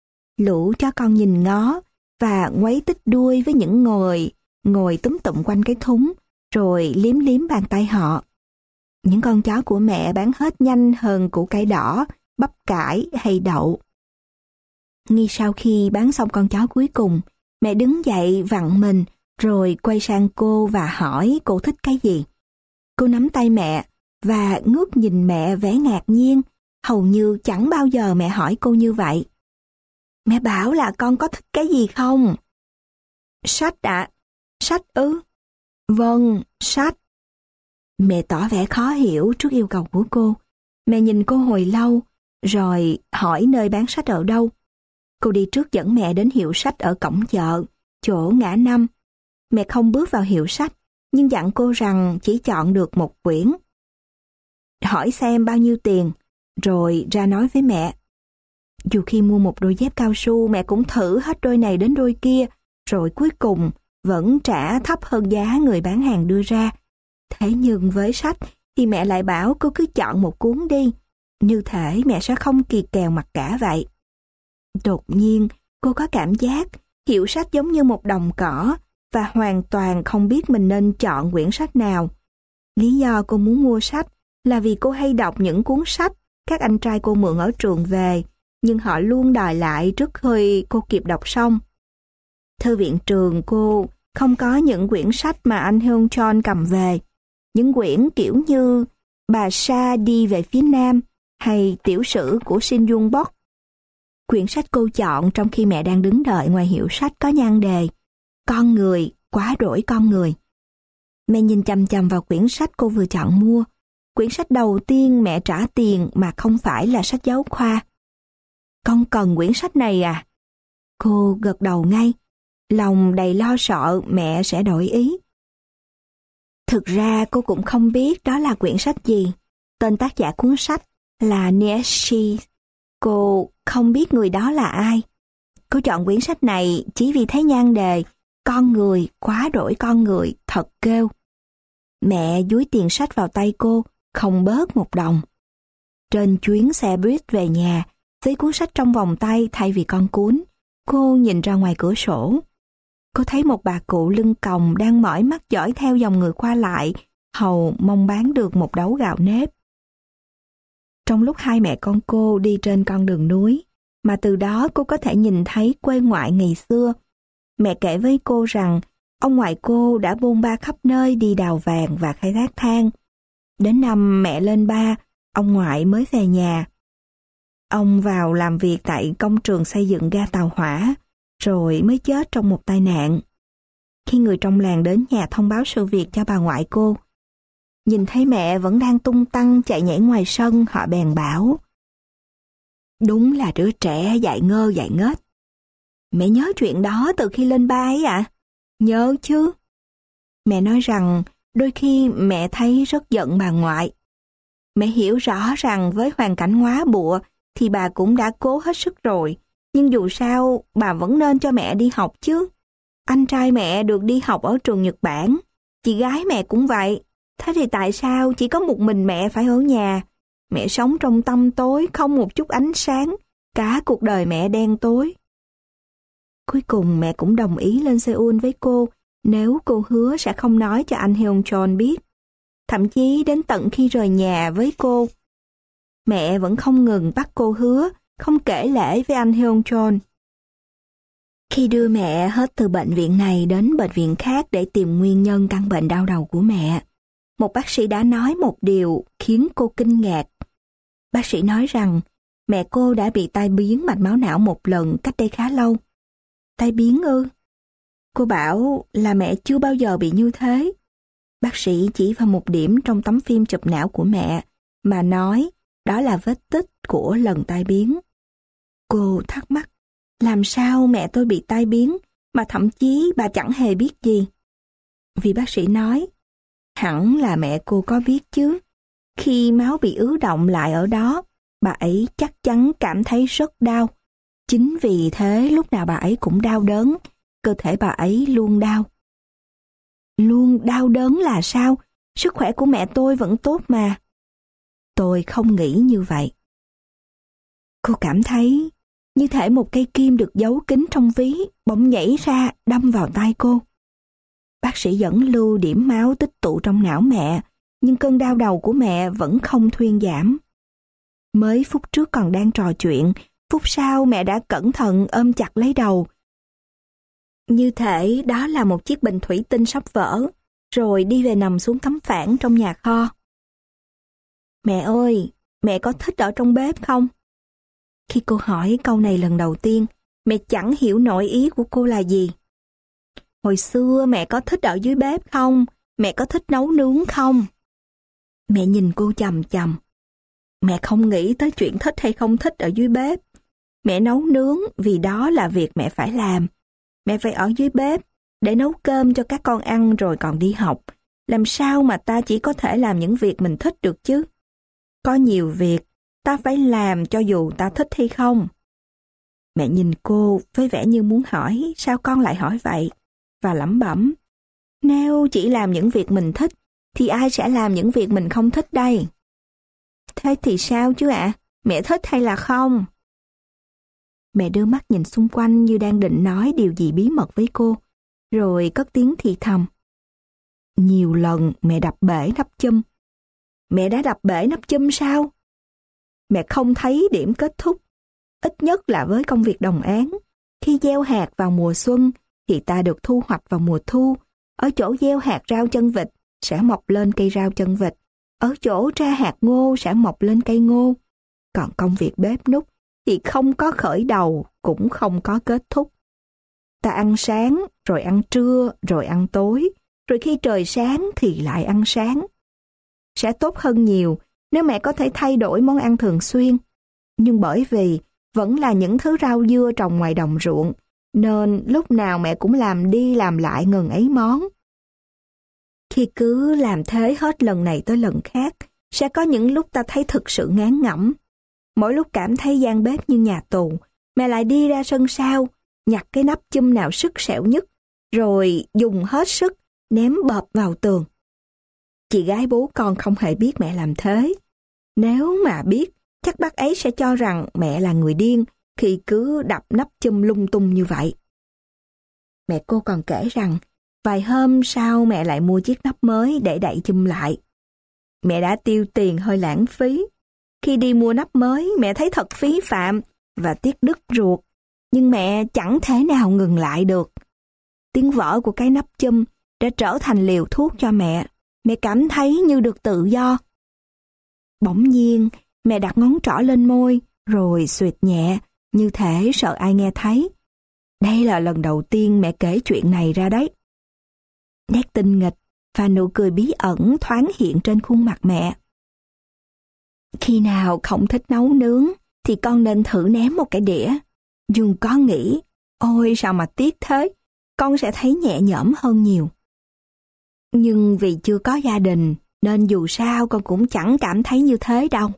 Lũ chó con nhìn ngó và ngoáy tích đuôi với những người ngồi túm tụm quanh cái thúng, rồi liếm liếm bàn tay họ. Những con chó của mẹ bán hết nhanh hơn củ cải đỏ, bắp cải hay đậu. Ngay sau khi bán xong con chó cuối cùng, mẹ đứng dậy vặn mình rồi quay sang cô và hỏi cô thích cái gì. Cô nắm tay mẹ và ngước nhìn mẹ vẻ ngạc nhiên, hầu như chẳng bao giờ mẹ hỏi cô như vậy. Mẹ bảo là con có thích cái gì không? Sách ạ. À? Sách ư? Vâng, sách. Mẹ tỏ vẻ khó hiểu trước yêu cầu của cô. Mẹ nhìn cô hồi lâu, rồi hỏi nơi bán sách ở đâu. Cô đi trước dẫn mẹ đến hiệu sách ở cổng chợ, chỗ ngã năm. Mẹ không bước vào hiệu sách, nhưng dặn cô rằng chỉ chọn được một quyển. Hỏi xem bao nhiêu tiền, rồi ra nói với mẹ. Dù khi mua một đôi dép cao su, mẹ cũng thử hết đôi này đến đôi kia, rồi cuối cùng vẫn trả thấp hơn giá người bán hàng đưa ra. Thế nhưng với sách thì mẹ lại bảo cô cứ chọn một cuốn đi, như thể mẹ sẽ không kỳ kèo mặc cả vậy. Đột nhiên, cô có cảm giác hiệu sách giống như một đồng cỏ và hoàn toàn không biết mình nên chọn quyển sách nào. Lý do cô muốn mua sách là vì cô hay đọc những cuốn sách các anh trai cô mượn ở trường về, nhưng họ luôn đòi lại trước khi cô kịp đọc xong. Thư viện trường cô không có những quyển sách mà anh Hyun Chon cầm về, những quyển kiểu như Bà Sa đi về phía Nam hay tiểu sử của Shin Jung Bok. Quyển sách cô chọn trong khi mẹ đang đứng đợi ngoài hiệu sách có nhan đề Con người, quá đổi con người. Mẹ nhìn chằm chằm vào quyển sách cô vừa chọn mua. Quyển sách đầu tiên mẹ trả tiền mà không phải là sách giáo khoa. Con cần quyển sách này à? Cô gật đầu ngay, lòng đầy lo sợ mẹ sẽ đổi ý. Thực ra cô cũng không biết đó là quyển sách gì. Tên tác giả cuốn sách là Nietzsche. Cô không biết người đó là ai. Cô chọn quyển sách này chỉ vì thấy nhan đề Con người, quá đổi con người, thật kêu. Mẹ dúi tiền sách vào tay cô, không bớt một đồng. Trên chuyến xe buýt về nhà, với cuốn sách trong vòng tay thay vì con cuốn, cô nhìn ra ngoài cửa sổ. Cô thấy một bà cụ lưng còng đang mỏi mắt dõi theo dòng người qua lại, hầu mong bán được một đấu gạo nếp. Trong lúc hai mẹ con cô đi trên con đường núi, mà từ đó cô có thể nhìn thấy quê ngoại ngày xưa, mẹ kể với cô rằng ông ngoại cô đã bôn ba khắp nơi đi đào vàng và khai thác than. Đến năm mẹ lên ba, ông ngoại mới về nhà. Ông vào làm việc tại công trường xây dựng ga tàu hỏa, rồi mới chết trong một tai nạn. Khi người trong làng đến nhà thông báo sự việc cho bà ngoại cô, nhìn thấy mẹ vẫn đang tung tăng chạy nhảy ngoài sân, họ bèn bảo: đúng là đứa trẻ dại ngơ dại ngết. Mẹ nhớ chuyện đó từ khi lên ba ấy ạ? À? Nhớ chứ. Mẹ nói rằng đôi khi mẹ thấy rất giận bà ngoại. Mẹ hiểu rõ rằng với hoàn cảnh hóa bụa thì bà cũng đã cố hết sức rồi, nhưng dù sao bà vẫn nên cho mẹ đi học chứ. Anh trai mẹ được đi học ở trường Nhật Bản, chị gái mẹ cũng vậy. Thế thì tại sao chỉ có một mình mẹ phải ở nhà? Mẹ sống trong tăm tối, không một chút ánh sáng, cả cuộc đời mẹ đen tối. Cuối cùng mẹ cũng đồng ý lên Seoul với cô, nếu cô hứa sẽ không nói cho anh Heon Chol biết. Thậm chí đến tận khi rời nhà với cô, mẹ vẫn không ngừng bắt cô hứa không kể lể với anh Heon Chol. Khi đưa mẹ hết từ bệnh viện này đến bệnh viện khác để tìm nguyên nhân căn bệnh đau đầu của mẹ, một bác sĩ đã nói một điều khiến cô kinh ngạc. Bác sĩ nói rằng mẹ cô đã bị tai biến mạch máu não một lần cách đây khá lâu. Tai biến ư? Cô bảo là mẹ chưa bao giờ bị như thế. Bác sĩ chỉ vào một điểm trong tấm phim chụp não của mẹ mà nói đó là vết tích của lần tai biến. Cô thắc mắc, làm sao mẹ tôi bị tai biến mà thậm chí bà chẳng hề biết gì? Vì bác sĩ nói, hẳn là mẹ cô có biết chứ. Khi máu bị ứ động lại ở đó, bà ấy chắc chắn cảm thấy rất đau. Chính vì thế lúc nào bà ấy cũng đau đớn, cơ thể bà ấy luôn đau. Luôn đau đớn là sao? Sức khỏe của mẹ tôi vẫn tốt mà. Tôi không nghĩ như vậy. Cô cảm thấy như thể một cây kim được giấu kín trong ví bỗng nhảy ra đâm vào tay cô. Bác sĩ dẫn lưu điểm máu tích tụ trong não mẹ, nhưng cơn đau đầu của mẹ vẫn không thuyên giảm. Mới phút trước còn đang trò chuyện, phút sau mẹ đã cẩn thận ôm chặt lấy đầu. Như thể đó là một chiếc bình thủy tinh sắp vỡ, rồi đi về nằm xuống tấm phản trong nhà kho. Mẹ ơi, mẹ có thích ở trong bếp không? Khi cô hỏi câu này lần đầu tiên, mẹ chẳng hiểu nổi ý của cô là gì. Hồi xưa mẹ có thích ở dưới bếp không? Mẹ có thích nấu nướng không? Mẹ nhìn cô chằm chằm. Mẹ không nghĩ tới chuyện thích hay không thích ở dưới bếp. Mẹ nấu nướng vì đó là việc mẹ phải làm. Mẹ phải ở dưới bếp để nấu cơm cho các con ăn rồi còn đi học. Làm sao mà ta chỉ có thể làm những việc mình thích được chứ? Có nhiều việc ta phải làm cho dù ta thích hay không. Mẹ nhìn cô với vẻ như muốn hỏi sao con lại hỏi vậy, và lẩm bẩm, nếu chỉ làm những việc mình thích thì ai sẽ làm những việc mình không thích đây? Thế thì sao chứ ạ? À? Mẹ thích hay là không? Mẹ đưa mắt nhìn xung quanh như đang định nói điều gì bí mật với cô, rồi cất tiếng thì thầm. Nhiều lần mẹ đập bể nắp chum. Mẹ đã đập bể nắp chum sao? Mẹ không thấy điểm kết thúc. Ít nhất là với công việc đồng áng. Khi gieo hạt vào mùa xuân thì ta được thu hoạch vào mùa thu. Ở chỗ gieo hạt rau chân vịt sẽ mọc lên cây rau chân vịt. Ở chỗ tra hạt ngô sẽ mọc lên cây ngô. Còn công việc bếp núc thì không có khởi đầu cũng không có kết thúc. Ta ăn sáng, rồi ăn trưa, rồi ăn tối, rồi khi trời sáng thì lại ăn sáng. Sẽ tốt hơn nhiều nếu mẹ có thể thay đổi món ăn thường xuyên. Nhưng bởi vì vẫn là những thứ rau dưa trồng ngoài đồng ruộng, nên lúc nào mẹ cũng làm đi làm lại ngần ấy món. Khi cứ làm thế hết lần này tới lần khác, sẽ có những lúc ta thấy thực sự ngán ngẩm. Mỗi lúc cảm thấy gian bếp như nhà tù, mẹ lại đi ra sân sau, nhặt cái nắp chum nào sức sẹo nhất, rồi dùng hết sức ném bợp vào tường. Chị gái bố con không hề biết mẹ làm thế. Nếu mà biết, chắc bác ấy sẽ cho rằng mẹ là người điên khi cứ đập nắp chum lung tung như vậy. Mẹ cô còn kể rằng, vài hôm sau mẹ lại mua chiếc nắp mới để đậy chum lại. Mẹ đã tiêu tiền hơi lãng phí. Khi đi mua nắp mới, mẹ thấy thật phí phạm và tiếc đứt ruột. Nhưng mẹ chẳng thể nào ngừng lại được. Tiếng vỡ của cái nắp chum đã trở thành liều thuốc cho mẹ. Mẹ cảm thấy như được tự do, Bỗng nhiên, mẹ đặt ngón trỏ lên môi, rồi xuyệt nhẹ, như thể sợ ai nghe thấy. Đây là lần đầu tiên mẹ kể chuyện này ra đấy. Nét tinh nghịch và nụ cười bí ẩn thoáng hiện trên khuôn mặt mẹ. Khi nào không thích nấu nướng, thì con nên thử ném một cái đĩa. Dùng có nghĩ, ôi sao mà tiếc thế, con sẽ thấy nhẹ nhõm hơn nhiều. Nhưng vì chưa có gia đình, nên dù sao con cũng chẳng cảm thấy như thế đâu.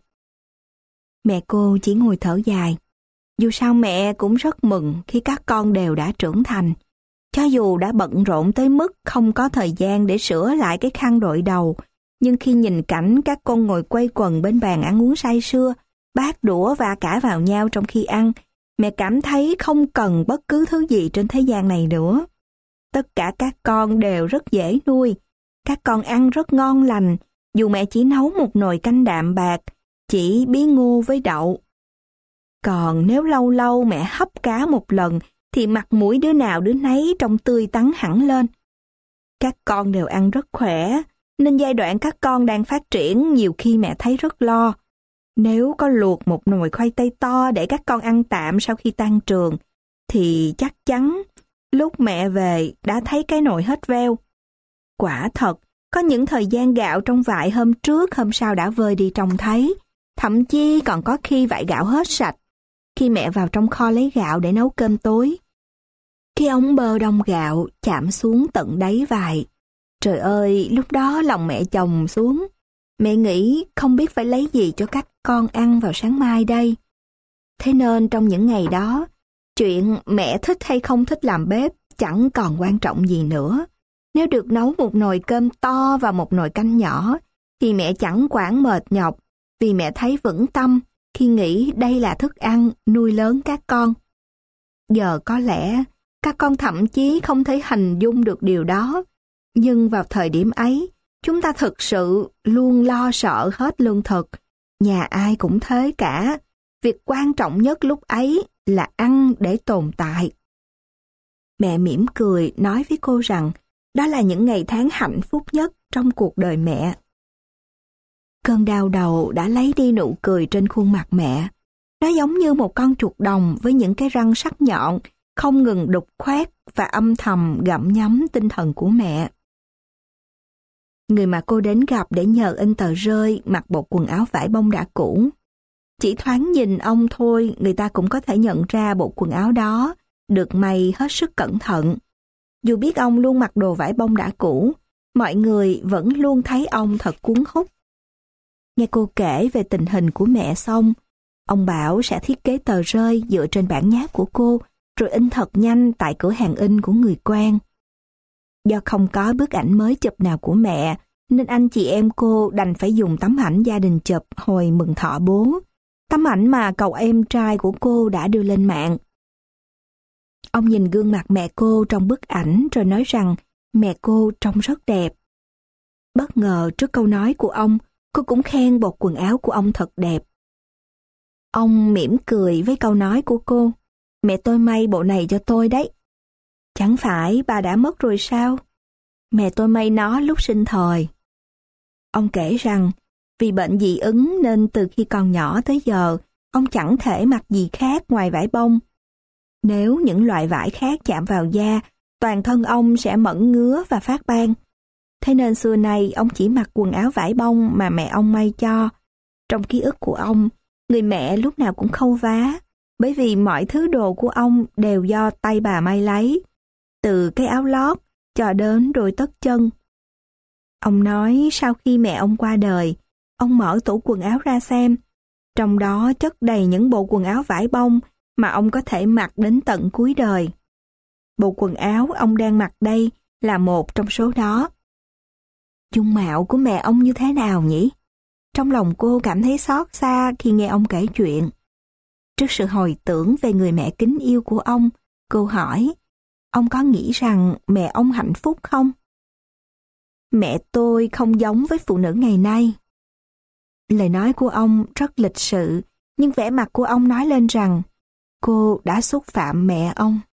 Mẹ cô chỉ ngồi thở dài. Dù sao mẹ cũng rất mừng khi các con đều đã trưởng thành. Cho dù đã bận rộn tới mức không có thời gian để sửa lại cái khăn đội đầu, nhưng khi nhìn cảnh các con ngồi quây quần bên bàn ăn uống say sưa, bát đũa va cả vào nhau trong khi ăn, mẹ cảm thấy không cần bất cứ thứ gì trên thế gian này nữa. Tất cả các con đều rất dễ nuôi. Các con ăn rất ngon lành, dù mẹ chỉ nấu một nồi canh đạm bạc, chỉ bí ngô với đậu. Còn nếu lâu lâu mẹ hấp cá một lần, thì mặt mũi đứa nào đứa nấy trông tươi tắn hẳn lên. Các con đều ăn rất khỏe, nên giai đoạn các con đang phát triển nhiều khi mẹ thấy rất lo. Nếu có luộc một nồi khoai tây to để các con ăn tạm sau khi tan trường, thì chắc chắn lúc mẹ về đã thấy cái nồi hết veo. Quả thật, có những thời gian gạo trong vại hôm trước hôm sau đã vơi đi trông thấy, thậm chí còn có khi vại gạo hết sạch. Khi mẹ vào trong kho lấy gạo để nấu cơm tối, cái ống bơ đông gạo chạm xuống tận đáy vại. Trời ơi, lúc đó lòng mẹ chồng xuống. Mẹ nghĩ không biết phải lấy gì cho các con ăn vào sáng mai đây. Thế nên trong những ngày đó, chuyện mẹ thích hay không thích làm bếp chẳng còn quan trọng gì nữa. Nếu được nấu một nồi cơm to và một nồi canh nhỏ, thì mẹ chẳng quản mệt nhọc, vì mẹ thấy vững tâm khi nghĩ đây là thức ăn nuôi lớn các con. Giờ có lẽ các con thậm chí không thể hình dung được điều đó, nhưng vào thời điểm ấy, chúng ta thực sự luôn lo sợ hết lương thực. Nhà ai cũng thế cả. Việc quan trọng nhất lúc ấy là ăn để tồn tại. Mẹ mỉm cười nói với cô rằng đó là những ngày tháng hạnh phúc nhất trong cuộc đời mẹ. Cơn đau đầu đã lấy đi nụ cười trên khuôn mặt mẹ. Nó giống như một con chuột đồng với những cái răng sắc nhọn, không ngừng đục khoét và âm thầm gặm nhấm tinh thần của mẹ. Người mà cô đến gặp để nhờ in tờ rơi mặc bộ quần áo vải bông đã cũ. Chỉ thoáng nhìn ông thôi, người ta cũng có thể nhận ra bộ quần áo đó được may hết sức cẩn thận. Dù biết ông luôn mặc đồ vải bông đã cũ, mọi người vẫn luôn thấy ông thật cuốn hút. Nghe cô kể về tình hình của mẹ xong, ông bảo sẽ thiết kế tờ rơi dựa trên bản nháp của cô, rồi in thật nhanh tại cửa hàng in của người quen. Do không có bức ảnh mới chụp nào của mẹ, nên anh chị em cô đành phải dùng tấm ảnh gia đình chụp hồi mừng thọ bố, tấm ảnh mà cậu em trai của cô đã đưa lên mạng. Ông nhìn gương mặt mẹ cô trong bức ảnh rồi nói rằng mẹ cô trông rất đẹp. Bất ngờ trước câu nói của ông, cô cũng khen bộ quần áo của ông thật đẹp. Ông mỉm cười với câu nói của cô, mẹ tôi may bộ này cho tôi đấy. Chẳng phải bà đã mất rồi sao? Mẹ tôi may nó lúc sinh thời. Ông kể rằng vì bệnh dị ứng nên từ khi còn nhỏ tới giờ, ông chẳng thể mặc gì khác ngoài vải bông. Nếu những loại vải khác chạm vào da, toàn thân ông sẽ mẩn ngứa và phát ban. Thế nên xưa nay ông chỉ mặc quần áo vải bông mà mẹ ông may cho. Trong ký ức của ông, người mẹ lúc nào cũng khâu vá, bởi vì mọi thứ đồ của ông đều do tay bà may lấy, từ cái áo lót cho đến đôi tất chân. Ông nói sau khi mẹ ông qua đời, ông mở tủ quần áo ra xem, trong đó chất đầy những bộ quần áo vải bông mà ông có thể mặc đến tận cuối đời. Bộ quần áo ông đang mặc đây là một trong số đó. Dung mạo của mẹ ông như thế nào nhỉ? Trong lòng cô cảm thấy xót xa khi nghe ông kể chuyện. Trước sự hồi tưởng về người mẹ kính yêu của ông, cô hỏi, ông có nghĩ rằng mẹ ông hạnh phúc không? Mẹ tôi không giống với phụ nữ ngày nay. Lời nói của ông rất lịch sự, nhưng vẻ mặt của ông nói lên rằng cô đã xúc phạm mẹ ông.